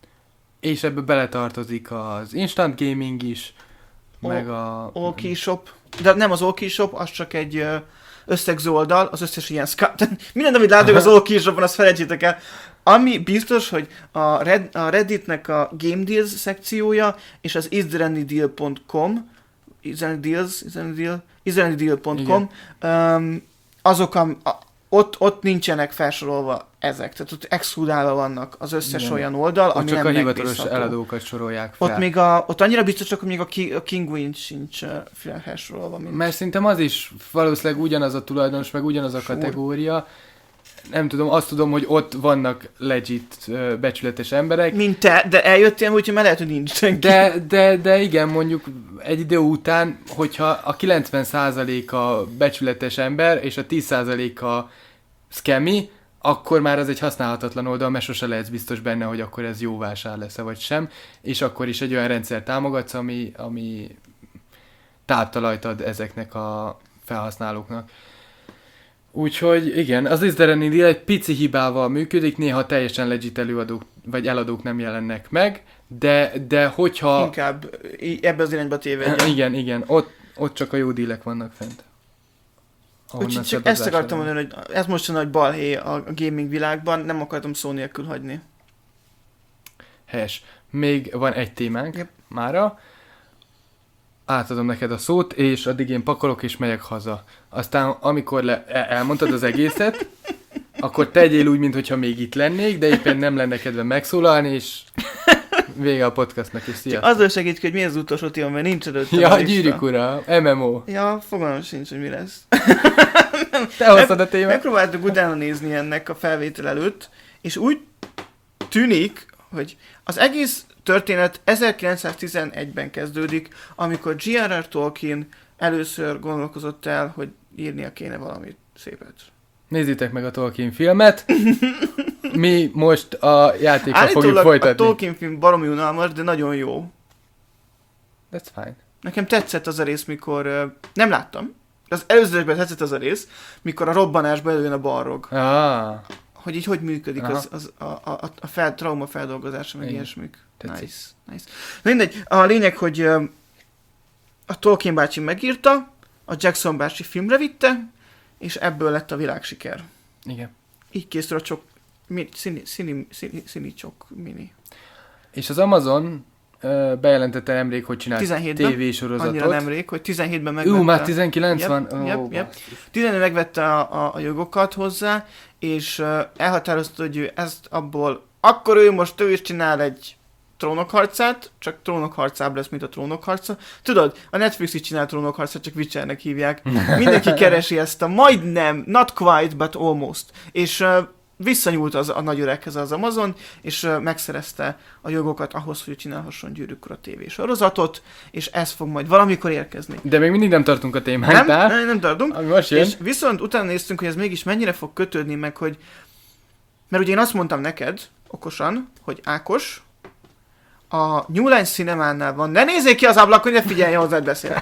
És ebbe beletartozik az instant gaming is, o- meg a... Allkey Shop. De nem az Allkey Shop, az csak egy uh, összegző oldal, az összes ilyen sc- minden, amit látok az Allkey Shopon, azt felejtsétek el. Ami biztos, hogy a, Red, a Redditnek a Game Deals szekciója, és az isthereanydeal pont com isthereanydeals, isthereanydeal, isthereanydeal pont com um, azok, a, a, ott, ott nincsenek felsorolva ezek, tehát ott exkludálva vannak az összes, igen, olyan oldal, ott ami csak nem a hivatalos eladókat sorolják fel. Ott, még a, ott annyira biztosak, hogy még a, ki, a Kinguin sincs uh, felsorolva. Mint... Mert szerintem az is valószínűleg ugyanaz a tulajdonos, meg ugyanaz a sure. kategória. Nem tudom, azt tudom, hogy ott vannak legit uh, becsületes emberek. Mint te, de eljöttél, úgyhogy már lehet, hogy nincs senki. De, de, de igen, mondjuk egy idő után, hogyha a kilencven százaléka becsületes ember, és a tíz százaléka scammy, akkor már az egy használhatatlan oldal, mert sose lehetsz biztos benne, hogy akkor ez jó vásár lesz-e vagy sem, és akkor is egy olyan rendszer támogatsz, ami, ami táptalajt ad ezeknek a felhasználóknak. Úgyhogy igen, az isthereanydeal egy pici hibával működik, néha teljesen legit előadók vagy eladók nem jelennek meg, de, de hogyha... Inkább ebbe az irányba tévedjen. Igen, igen, ott, ott csak a jó dílek vannak fent. Úgyhogy csak ezt akartam mondani, hogy ez most a nagy balhé a gaming világban, nem akartam szó nélkül hagyni. Helyes. Még van egy témánk, yep, mára. Átadom neked a szót, és addig én pakolok, és megyek haza. Aztán, amikor le, elmondtad az egészet, akkor tegyél úgy, mintha még itt lennék, de éppen nem lenne kedve megszólalni, és vége a podcastnak, és sziasztok. Azzal segíts, hogy mi az utolsó téma, mert nincs előttem ja, a lista. Ja, Gyűrűk ura, em em o. Ja, fogalmam sincs, hogy mi lesz. Te hoztad a témát. Megpróbáltuk utána nézni ennek a felvétel előtt, és úgy tűnik, hogy az egész történet ezerkilencszáztizenegyben kezdődik, amikor gé er er. Tolkien először gondolkozott el, hogy írnia kéne valamit szépet. Nézzétek meg a Tolkien filmet. Mi most a játékkal fogjuk folytatni. A Tolkien film baromi unalmas, de nagyon jó. That's fine. Nekem tetszett az a rész, mikor... Uh, nem láttam. Az előzőben tetszett az a rész, mikor a robbanásba előjön a balrog. Ah. Hogy így hogy működik az, az, a, a, a fel, trauma feldolgozása, meg ilyesmik. Nice, nice. Mindegy, a lényeg, hogy uh, a Tolkien bácsi megírta, a Jackson bácsi filmre vitte, és ebből lett a világsiker. Igen. Így készül a csok, mi, színi, színi, színi, színi csok mini. És az Amazon Ö, bejelentette nemrég, hogy csinált tizenhétben, tévésorozatot. annyira nemrég, hogy tizenhétben megvette. Ú, már tizenkilenc Yep, van? Yep, Ó, yep. tizenhétben megvette a, a, a jogokat hozzá, és uh, elhatározta, hogy ő ezt abból, akkor ő most ő is csinál egy Trónok harcát, csak Trónok harcább lesz, mint a Trónok harca. Tudod, a Netflix is csinál Trónok harcát, csak Witchernek hívják. Mindenki keresi ezt a majdnem, not quite, but almost. És uh, visszanyúlt az, a nagy öreghez az Amazon, és uh, megszerezte a jogokat ahhoz, hogy csinálhasson Gyűrűk Ura tévésorozatot, és ez fog majd valamikor érkezni. De még mindig nem tartunk a témánknál. Nem, nem, nem tartunk. Ami most jön. És viszont utána néztünk, hogy ez mégis mennyire fog kötődni, meg hogy... Mert ugye én azt mondtam neked, okosan, hogy Ákos, a New Line Cinemánál van. Ne nézzék ki az ablakon, ne figyelj, hozzád beszél.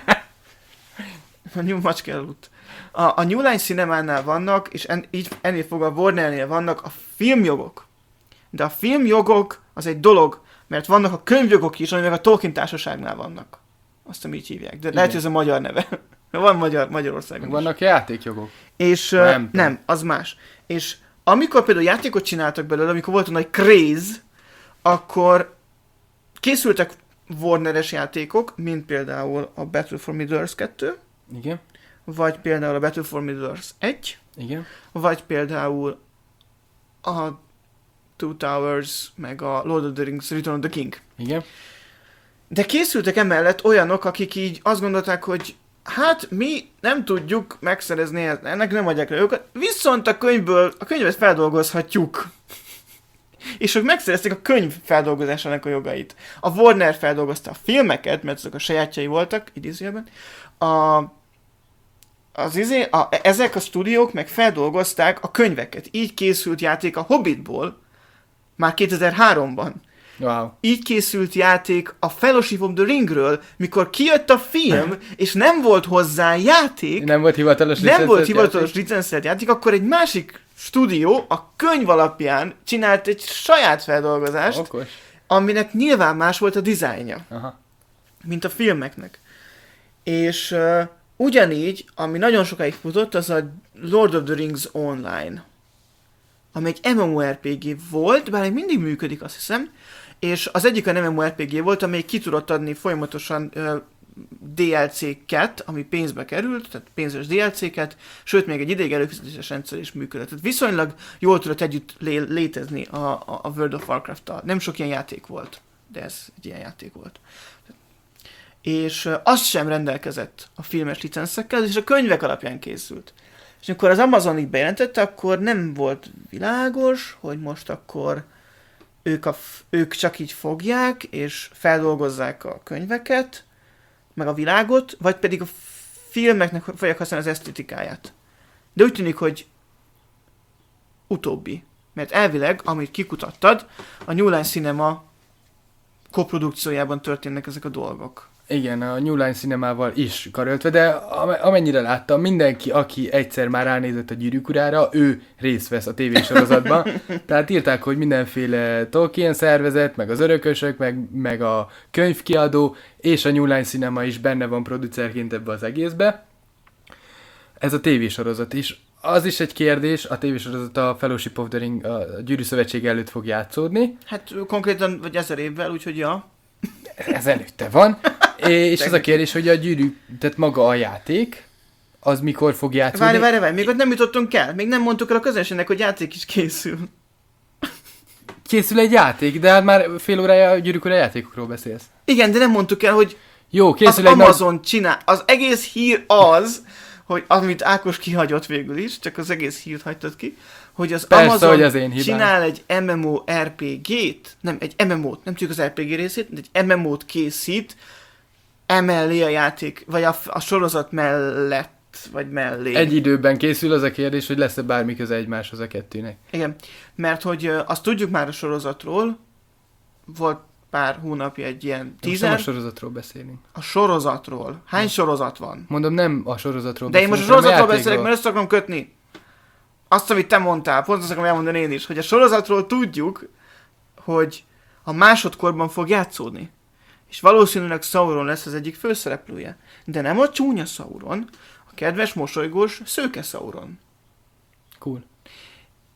A New Macske aludt. A, a New Line Cinemánál vannak, és en, így ennél fog a Warnernél vannak a filmjogok. De a filmjogok az egy dolog, mert vannak a könyvjogok is, ami meg a Tolkien társaságnál vannak. Azt így hívják. De igen. Lehet, hogy ez a magyar neve. Van magyar, Magyarországon vannak is. Játékjogok. És nem, nem, az más. És amikor például játékot csináltak belőle, amikor volt a nagy craze, akkor készültek Warner-es játékok, mint például a Battle for Middle-earth kettő, igen. Vagy például a Battle for Middle-earth egy, igen. Vagy például a Two Towers, meg a Lord of the Rings Return of the King. Igen. De készültek emellett olyanok, akik így azt gondolták, hogy hát mi nem tudjuk megszerezni, ennek nem adják le őket, viszont a könyvből, a könyvet feldolgozhatjuk. És ők megszerezték a könyv feldolgozásának a jogait. A Warner feldolgozta a filmeket, mert azok a sajátjai voltak, idézőjelben. A, az izé, a, ezek a stúdiók meg feldolgozták a könyveket. Így készült játék a Hobbitból, már kétezer-háromban. Wow. Így készült játék a Fellowship of the Ringről, mikor kijött a film, és nem volt hozzá játék, nem volt hivatalos nem volt hivatalos licenszert játék, akkor egy másik stúdió a könyv alapján csinált egy saját feldolgozást, okos, aminek nyilván más volt a dizájnja, aha, mint a filmeknek. És uh, ugyanígy, ami nagyon sokáig futott, az a Lord of the Rings Online, ami egy MMORPG volt, bár még mindig működik, azt hiszem, és az egyik a MMORPG volt, amely ki tudott adni folyamatosan uh, dé el cé-ket, ami pénzbe került, tehát pénzes dé el cé-ket, sőt, még egy ideig előfizetéses rendszer is működött. Tehát viszonylag jól tudott együtt lé- létezni a, a, a World of Warcraft-tal. Nem sok ilyen játék volt, de ez egy ilyen játék volt. És uh, az sem rendelkezett a filmes licenszekkel, és a könyvek alapján készült. És amikor az Amazon így bejelentette, akkor nem volt világos, hogy most akkor ők, a, ők csak így fogják, és feldolgozzák a könyveket, meg a világot, vagy pedig a filmeknek fogják használni az esztétikáját. De úgy tűnik, hogy utóbbi. Mert elvileg, amit kikutattad, a New Line Cinema koprodukciójában történnek ezek a dolgok. Igen, a New Line Cinemával is karöltve, de amennyire láttam, mindenki, aki egyszer már ránézett a Gyűrűk Urára, ő részt vesz a tévésorozatban. Tehát írták, hogy mindenféle Tolkien szervezet, meg az örökösök, meg, meg a könyvkiadó, és a New Line Cinema is benne van producerként ebbe az egészbe. Ez a tévésorozat is. Az is egy kérdés, a tévésorozat a Fellowship of the Ring, a Gyűrű Szövetség előtt fog játszódni. Hát konkrétan, vagy ezer évvel, úgyhogy ja. Ez előtte van. És az a kérdés, hogy a gyűrű, tehát maga a játék, az mikor fog játszódni? Várj, várj, várj, még ott nem jutottunk el. Még nem mondtuk el a közönségnek, hogy játék is készül. Készül egy játék, de hát már fél órája a Gyűrűk Ura játékokról beszélsz. Igen, de nem mondtuk el, hogy jó, készül az egy Amazon nagy... csinál. Az egész hír az, hogy amit Ákos kihagyott végül is, csak az egész hírt hagytad ki, hogy az Persze, Amazon hogy az én csinál egy em em o er pé gét, nem, egy em em o-t, nem tudjuk az er pé gé részét, de egy em em o-t készít, emellé a játék, vagy a, a sorozat mellett, vagy mellé. Egy időben készül, az a kérdés, hogy lesz-e bármi köze egymáshoz a kettőnek. Igen, mert hogy azt tudjuk már a sorozatról, volt pár hónapja egy ilyen teaser. Most a sorozatról beszélünk. A sorozatról. Hány nem. sorozat van? Mondom, nem a sorozatról De én beszélünk. most a sorozatról beszélek, mert össze akarom kötni. Azt, amit te mondtál, pont azt akarom elmondani én is, hogy a sorozatról tudjuk, hogy a másodkorban fog játszódni. És valószínűleg Sauron lesz az egyik főszereplője. De nem a csúnya Sauron, a kedves, mosolygós, szőke Sauron. Cool.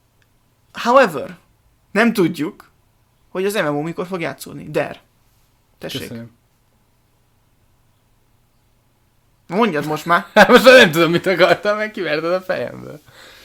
However, nem tudjuk, hogy az em em o mikor fog játszódni. Der. Tessék. Köszönöm. Mondjad most már. Hát most már nem tudom, mit akartam, meg kiverted a fejemből.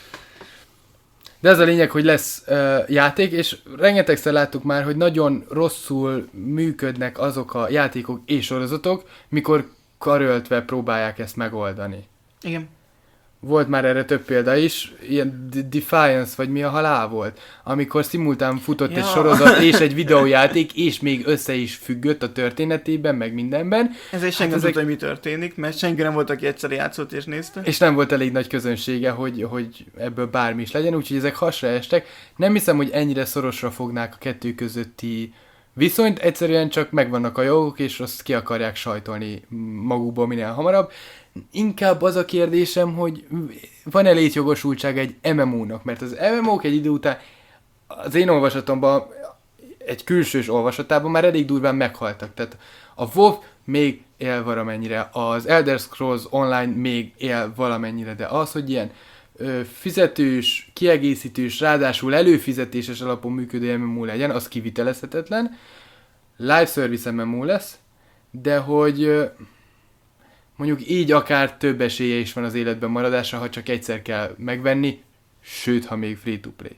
De ez a lényeg, hogy lesz uh, játék, és rengetegszer láttuk már, hogy nagyon rosszul működnek azok a játékok és sorozatok, mikor karöltve próbálják ezt megoldani. Igen. Volt már erre több példa is, ilyen Defiance, vagy mi a halál volt, amikor szimultán futott ja. egy sorozat és egy videójáték, és még össze is függött a történetében, meg mindenben. Ezért senki hát nem tudta, hogy mi történik, mert senki nem volt, aki egyszer játszott és nézte. És nem volt elég nagy közönsége, hogy, hogy ebből bármi is legyen, úgyhogy ezek hasra estek. Nem hiszem, hogy ennyire szorosra fognák a kettő közötti viszonyt, egyszerűen csak megvannak a jogok, és azt ki akarják sajtolni magukból minél hamarabb. Inkább az a kérdésem, hogy van-e létjogosultság egy em em ó-nak, mert az em em ó-k egy idő után az én olvasatomban, egy külsős olvasatában már elég durván meghaltak. Tehát a WoW még él valamennyire, az Elder Scrolls Online még él valamennyire, de az, hogy ilyen ö, fizetős, kiegészítős, ráadásul előfizetéses alapon működő em em ó legyen, az kivitelezhetetlen. Live service em em ó lesz, de hogy... Ö, mondjuk így akár több esélye is van az életben maradásra, ha csak egyszer kell megvenni, sőt, ha még free-to-play.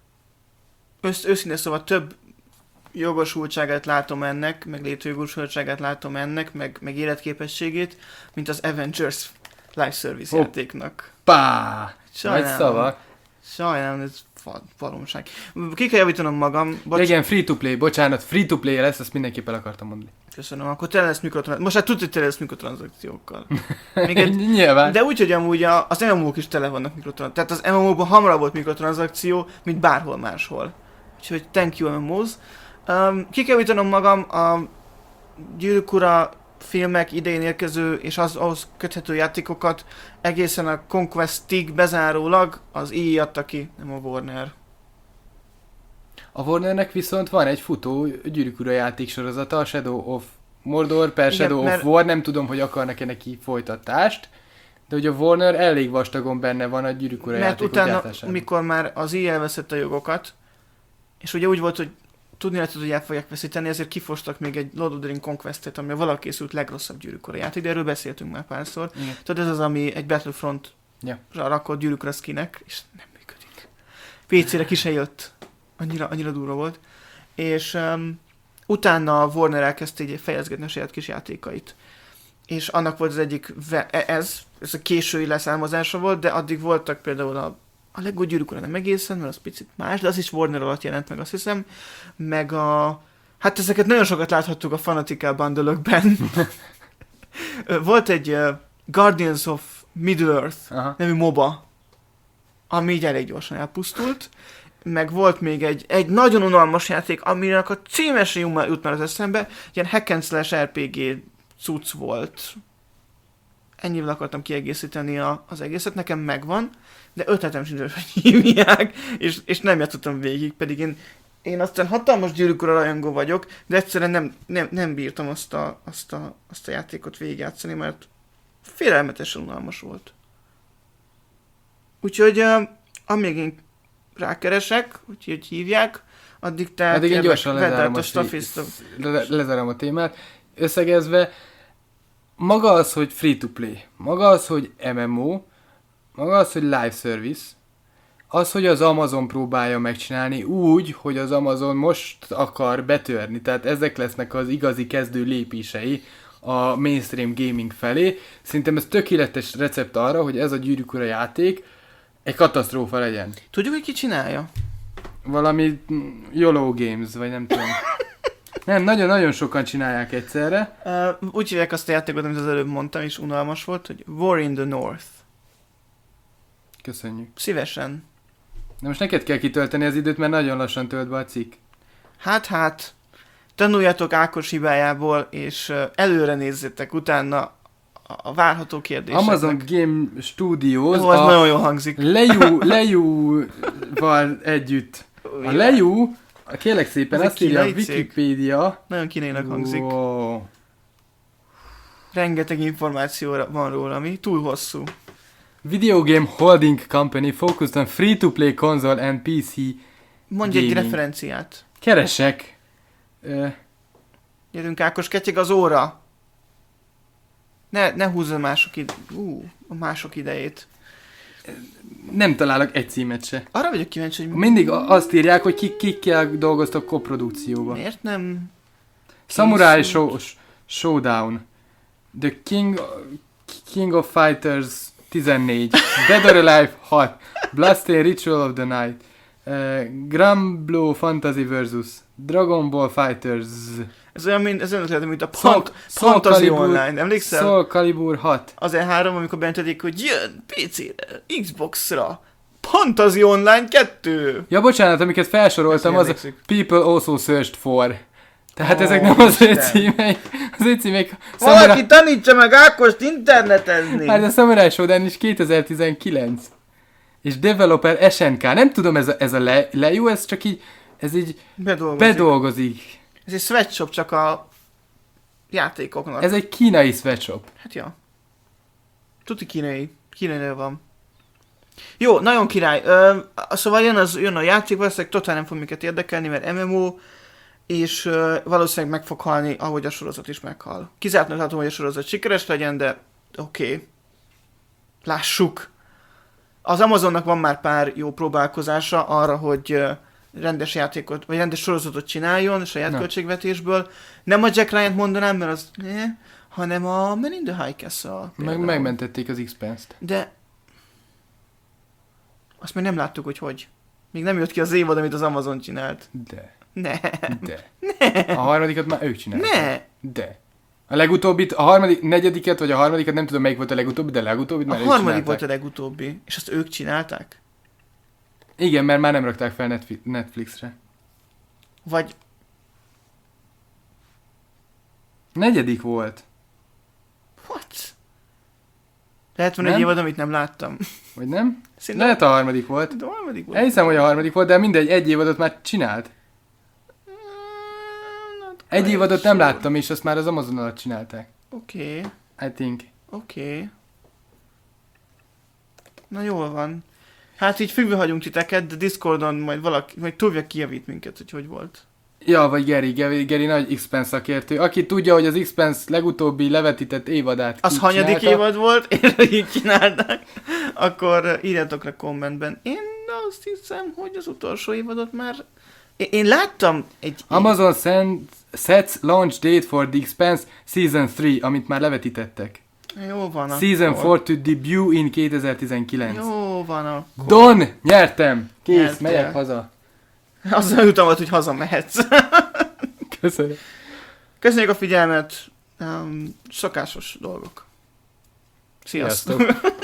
Össz, őszintén szóval több jogosultságát látom ennek, meg létjogosultságát látom ennek, meg, meg életképességét, mint az Avengers live service oh. játéknak. Pá! Nagy szava. Sajnálom, ez valóság. Ki kell javítanom magam. Bocs... Igen, free-to-play, bocsánat, free-to-play lesz, ezt mindenképp el akartam mondani. Köszönöm, akkor tele lesz mikrotranszakciókkal. Most hát tudod, hogy tele lesz mikrotranszakciókkal. Még egy... Nyilván. De úgy, hogy amúgy a, az em em ó-k is tele vannak mikrotranszakciók. Tehát az em em ó-ban hamarabb volt mikrotranszakció, mint bárhol máshol. Úgyhogy thank you em em ó-z. Um, ki kell javítanom magam a Gyűrűk Ura filmek idején érkező és az, ahhoz köthető játékokat egészen a Conquestig bezárólag az í á adta ki, nem a Warner. A Warnernek viszont van egy futó Gyűrűk Ura játéksorozata, a Shadow of Mordor per Shadow Igen, of War, nem tudom, hogy akarnak-e neki folytatást, de hogy a Warner elég vastagon benne van a Gyűrűk Ura játékok utána, játszásában. mikor már az í á elveszett a jogokat, és ugye úgy volt, hogy tudni lehetett, hogy el fogják veszíteni, ezért kifostak még egy Lord of the Ring Conquest-et, ami a valaha készült legrosszabb Gyűrűk Ura játék, de erről beszéltünk már párszor. Igen. Tudod, ez az, ami egy Battlefront ja. rakott Gyűrűk Ura skinek, és nem működik. pé cére ki se jött. Annyira, annyira durva volt. És um, utána a Warner elkezdte így fejezgetni a saját kis játékait. És annak volt az egyik, ve- ez, ez a késői leszármazása volt, de addig voltak például a A Lego Gyűrűk Ura nem egészen, mert az picit más, de az is Warner alatt jelent meg, azt hiszem. Meg a... Hát ezeket nagyon sokat láthattuk a Fanatical Bundle-ökben. Volt egy uh, Guardians of Middle-earth Aha. nevű moba, ami így elég gyorsan elpusztult. Meg volt még egy, egy nagyon unalmas játék, aminek a címese jut már az eszembe, ilyen hack and slash er pé gé cucc volt. Ennyivel akartam kiegészíteni a, az egészet, nekem megvan, de ötletem sincs, hogy hívják, és, és nem játszottam végig, pedig én, én aztán hatalmas Gyűrűk Ura rajongó vagyok, de egyszerűen nem, nem, nem bírtam azt a, azt, a, azt a játékot végigjátszani, mert félelmetesen unalmas volt. Úgyhogy uh, amíg én rákeresek, hogy hívják, addig te addig én gyorsan lezárom a, le, lezárom a témát. Összegezve, maga az, hogy free-to-play, maga az, hogy em em ó, maga az, hogy live service, az, hogy az Amazon próbálja megcsinálni úgy, hogy az Amazon most akar betörni, tehát ezek lesznek az igazi kezdő lépései a mainstream gaming felé. Szerintem ez tökéletes recept arra, hogy ez a Gyűrűk Ura játék egy katasztrófa legyen. Tudjuk, hogy ki csinálja? Valami YOLO Games, vagy nem tudom. Nem, nagyon-nagyon sokan csinálják egyszerre. Uh, úgy hívják azt a játékot, amit az előbb mondtam, és unalmas volt, hogy War in the North. Köszönjük. Szívesen. De most neked kell kitölteni az időt, mert nagyon lassan tölt be a cikk. Hát, hát. Tanuljatok Ákos hibájából, és előre nézzétek utána a várható kérdéseknek. Amazon Game Studios Ó, az a nagyon jól hangzik. Lejú, Lejú-val együtt. A Lejú, kérlek szépen, azt írja a Wikipédia. Nagyon kínainak hangzik. Wow. Rengeteg információ van róla, mi? Túl hosszú. Video Game Holding Company focused on free-to-play console and pé cé Mondj gaming. egy referenciát. Keresek. Uh, Gyerünk, Ákos, ketyeg az óra. Ne, ne húzzon mások, ide- uh, a mások idejét. Nem találok egy címet se. Arra vagyok kíváncsi, hogy Mindig a- azt írják, hogy kik, kikkel dolgoztak koprodukcióban. miért nem... Samurai készült? show, Showdown. The King, King of Fighters tizennégy. Dead or Alive hat. Bloodstained Ritual of the Night. Uh, Granblue Fantasy versus. Dragon Ball Fighters. Ez olyan, mint, ez olyan ötlet, mint a Soul- Pant- Soul Fantasy Calibur- Online, emlékszel? Soul Calibur hat. Az E három, amikor bentedik, hogy jön pé cére, Xbox-ra, Fantasy Online kettő. Ja, bocsánat, amiket felsoroltam, Ezt az a emlékszik. People Also Searched For. Tehát Ó, ezek nem az ő Isten. címeik. Az ő címeik... Valaki Samurai... tanítsa meg Ákost internetezni! Hát a Samurai Shodown is kétezer-tizenkilenc. És Developer es en ká. Nem tudom, ez a, ez a le, lejú, ez csak így... Ez így Bedolgozik. bedolgozik. Ez egy sweatshop csak a játékoknak. Ez egy kínai sweatshop. Hát ja. Tuti kínai. Kínainél van. Jó, nagyon király. Ö, szóval jön, az, jön a játék, valószínűleg totál nem fog minket érdekelni, mert em em o, és ö, valószínűleg meg fog halni, ahogy a sorozat is meghal. Kizártnak látom, hogy a sorozat sikeres legyen, de oké. Okay. Lássuk. Az Amazonnak van már pár jó próbálkozása arra, hogy ö, rendes játékot, vagy rendes sorozatot csináljon saját Na. költségvetésből. Nem a Jack Ryan-t mondanám, mert az eh, hanem a Man in the High Castle. Meg, például. megmentették az Expanse-t. De azt még nem láttuk, hogy hogy. Még nem jött ki az évad, amit az Amazon csinált. De. Ne. De. A harmadikat már ők csinálták. Ne. De. A legutóbbit, a harmadik, negyediket, vagy a harmadikat, nem tudom melyik volt a legutóbbi, de a legutóbbit A már ők harmadik csinálták. volt a legutóbbi, és azt ők csinálták? Igen, mert már nem rakták fel Netfli- Netflixre. Vagy Negyedik volt. what? Lehet van Nem? egy évad, amit nem láttam. Vagy nem? Szerintem Lehet a harmadik volt. de a harmadik volt. Elhiszem, hogy a harmadik volt, de mindegy, egy évadot már csinált. Mm, not Egy quite évadot nem sure. láttam, és azt már az Amazon alatt csinálták. Oké, okay, I think. oké. Okay. Na jól van. Hát így függve hagyunk titeket, de Discordon majd valaki, majd Tóvia kijavít minket, hogy hogy volt. Ja, vagy Geri, Geri, Geri nagy Expanse szakértő. Aki tudja, hogy az Expanse legutóbbi levetített évadát Az ki hanyadik csinálta. évad volt, és így csinálták, akkor írjátok le kommentben. Én azt hiszem, hogy az utolsó évadot már... Én, én láttam egy... Amazon send, sets launch date for the Expanse Season három, amit már levetítettek. Jó van akkor. Season négy to debut in kétezer-tizenkilenc. Jó van akkor. Don! Nyertem! Kész, Nyertél. megyek haza. Azzal jutalmat, hogy hazamehetsz. Köszönöm. Köszönjük a figyelmet. Um, szokásos dolgok. Sziasztok. Sziasztok.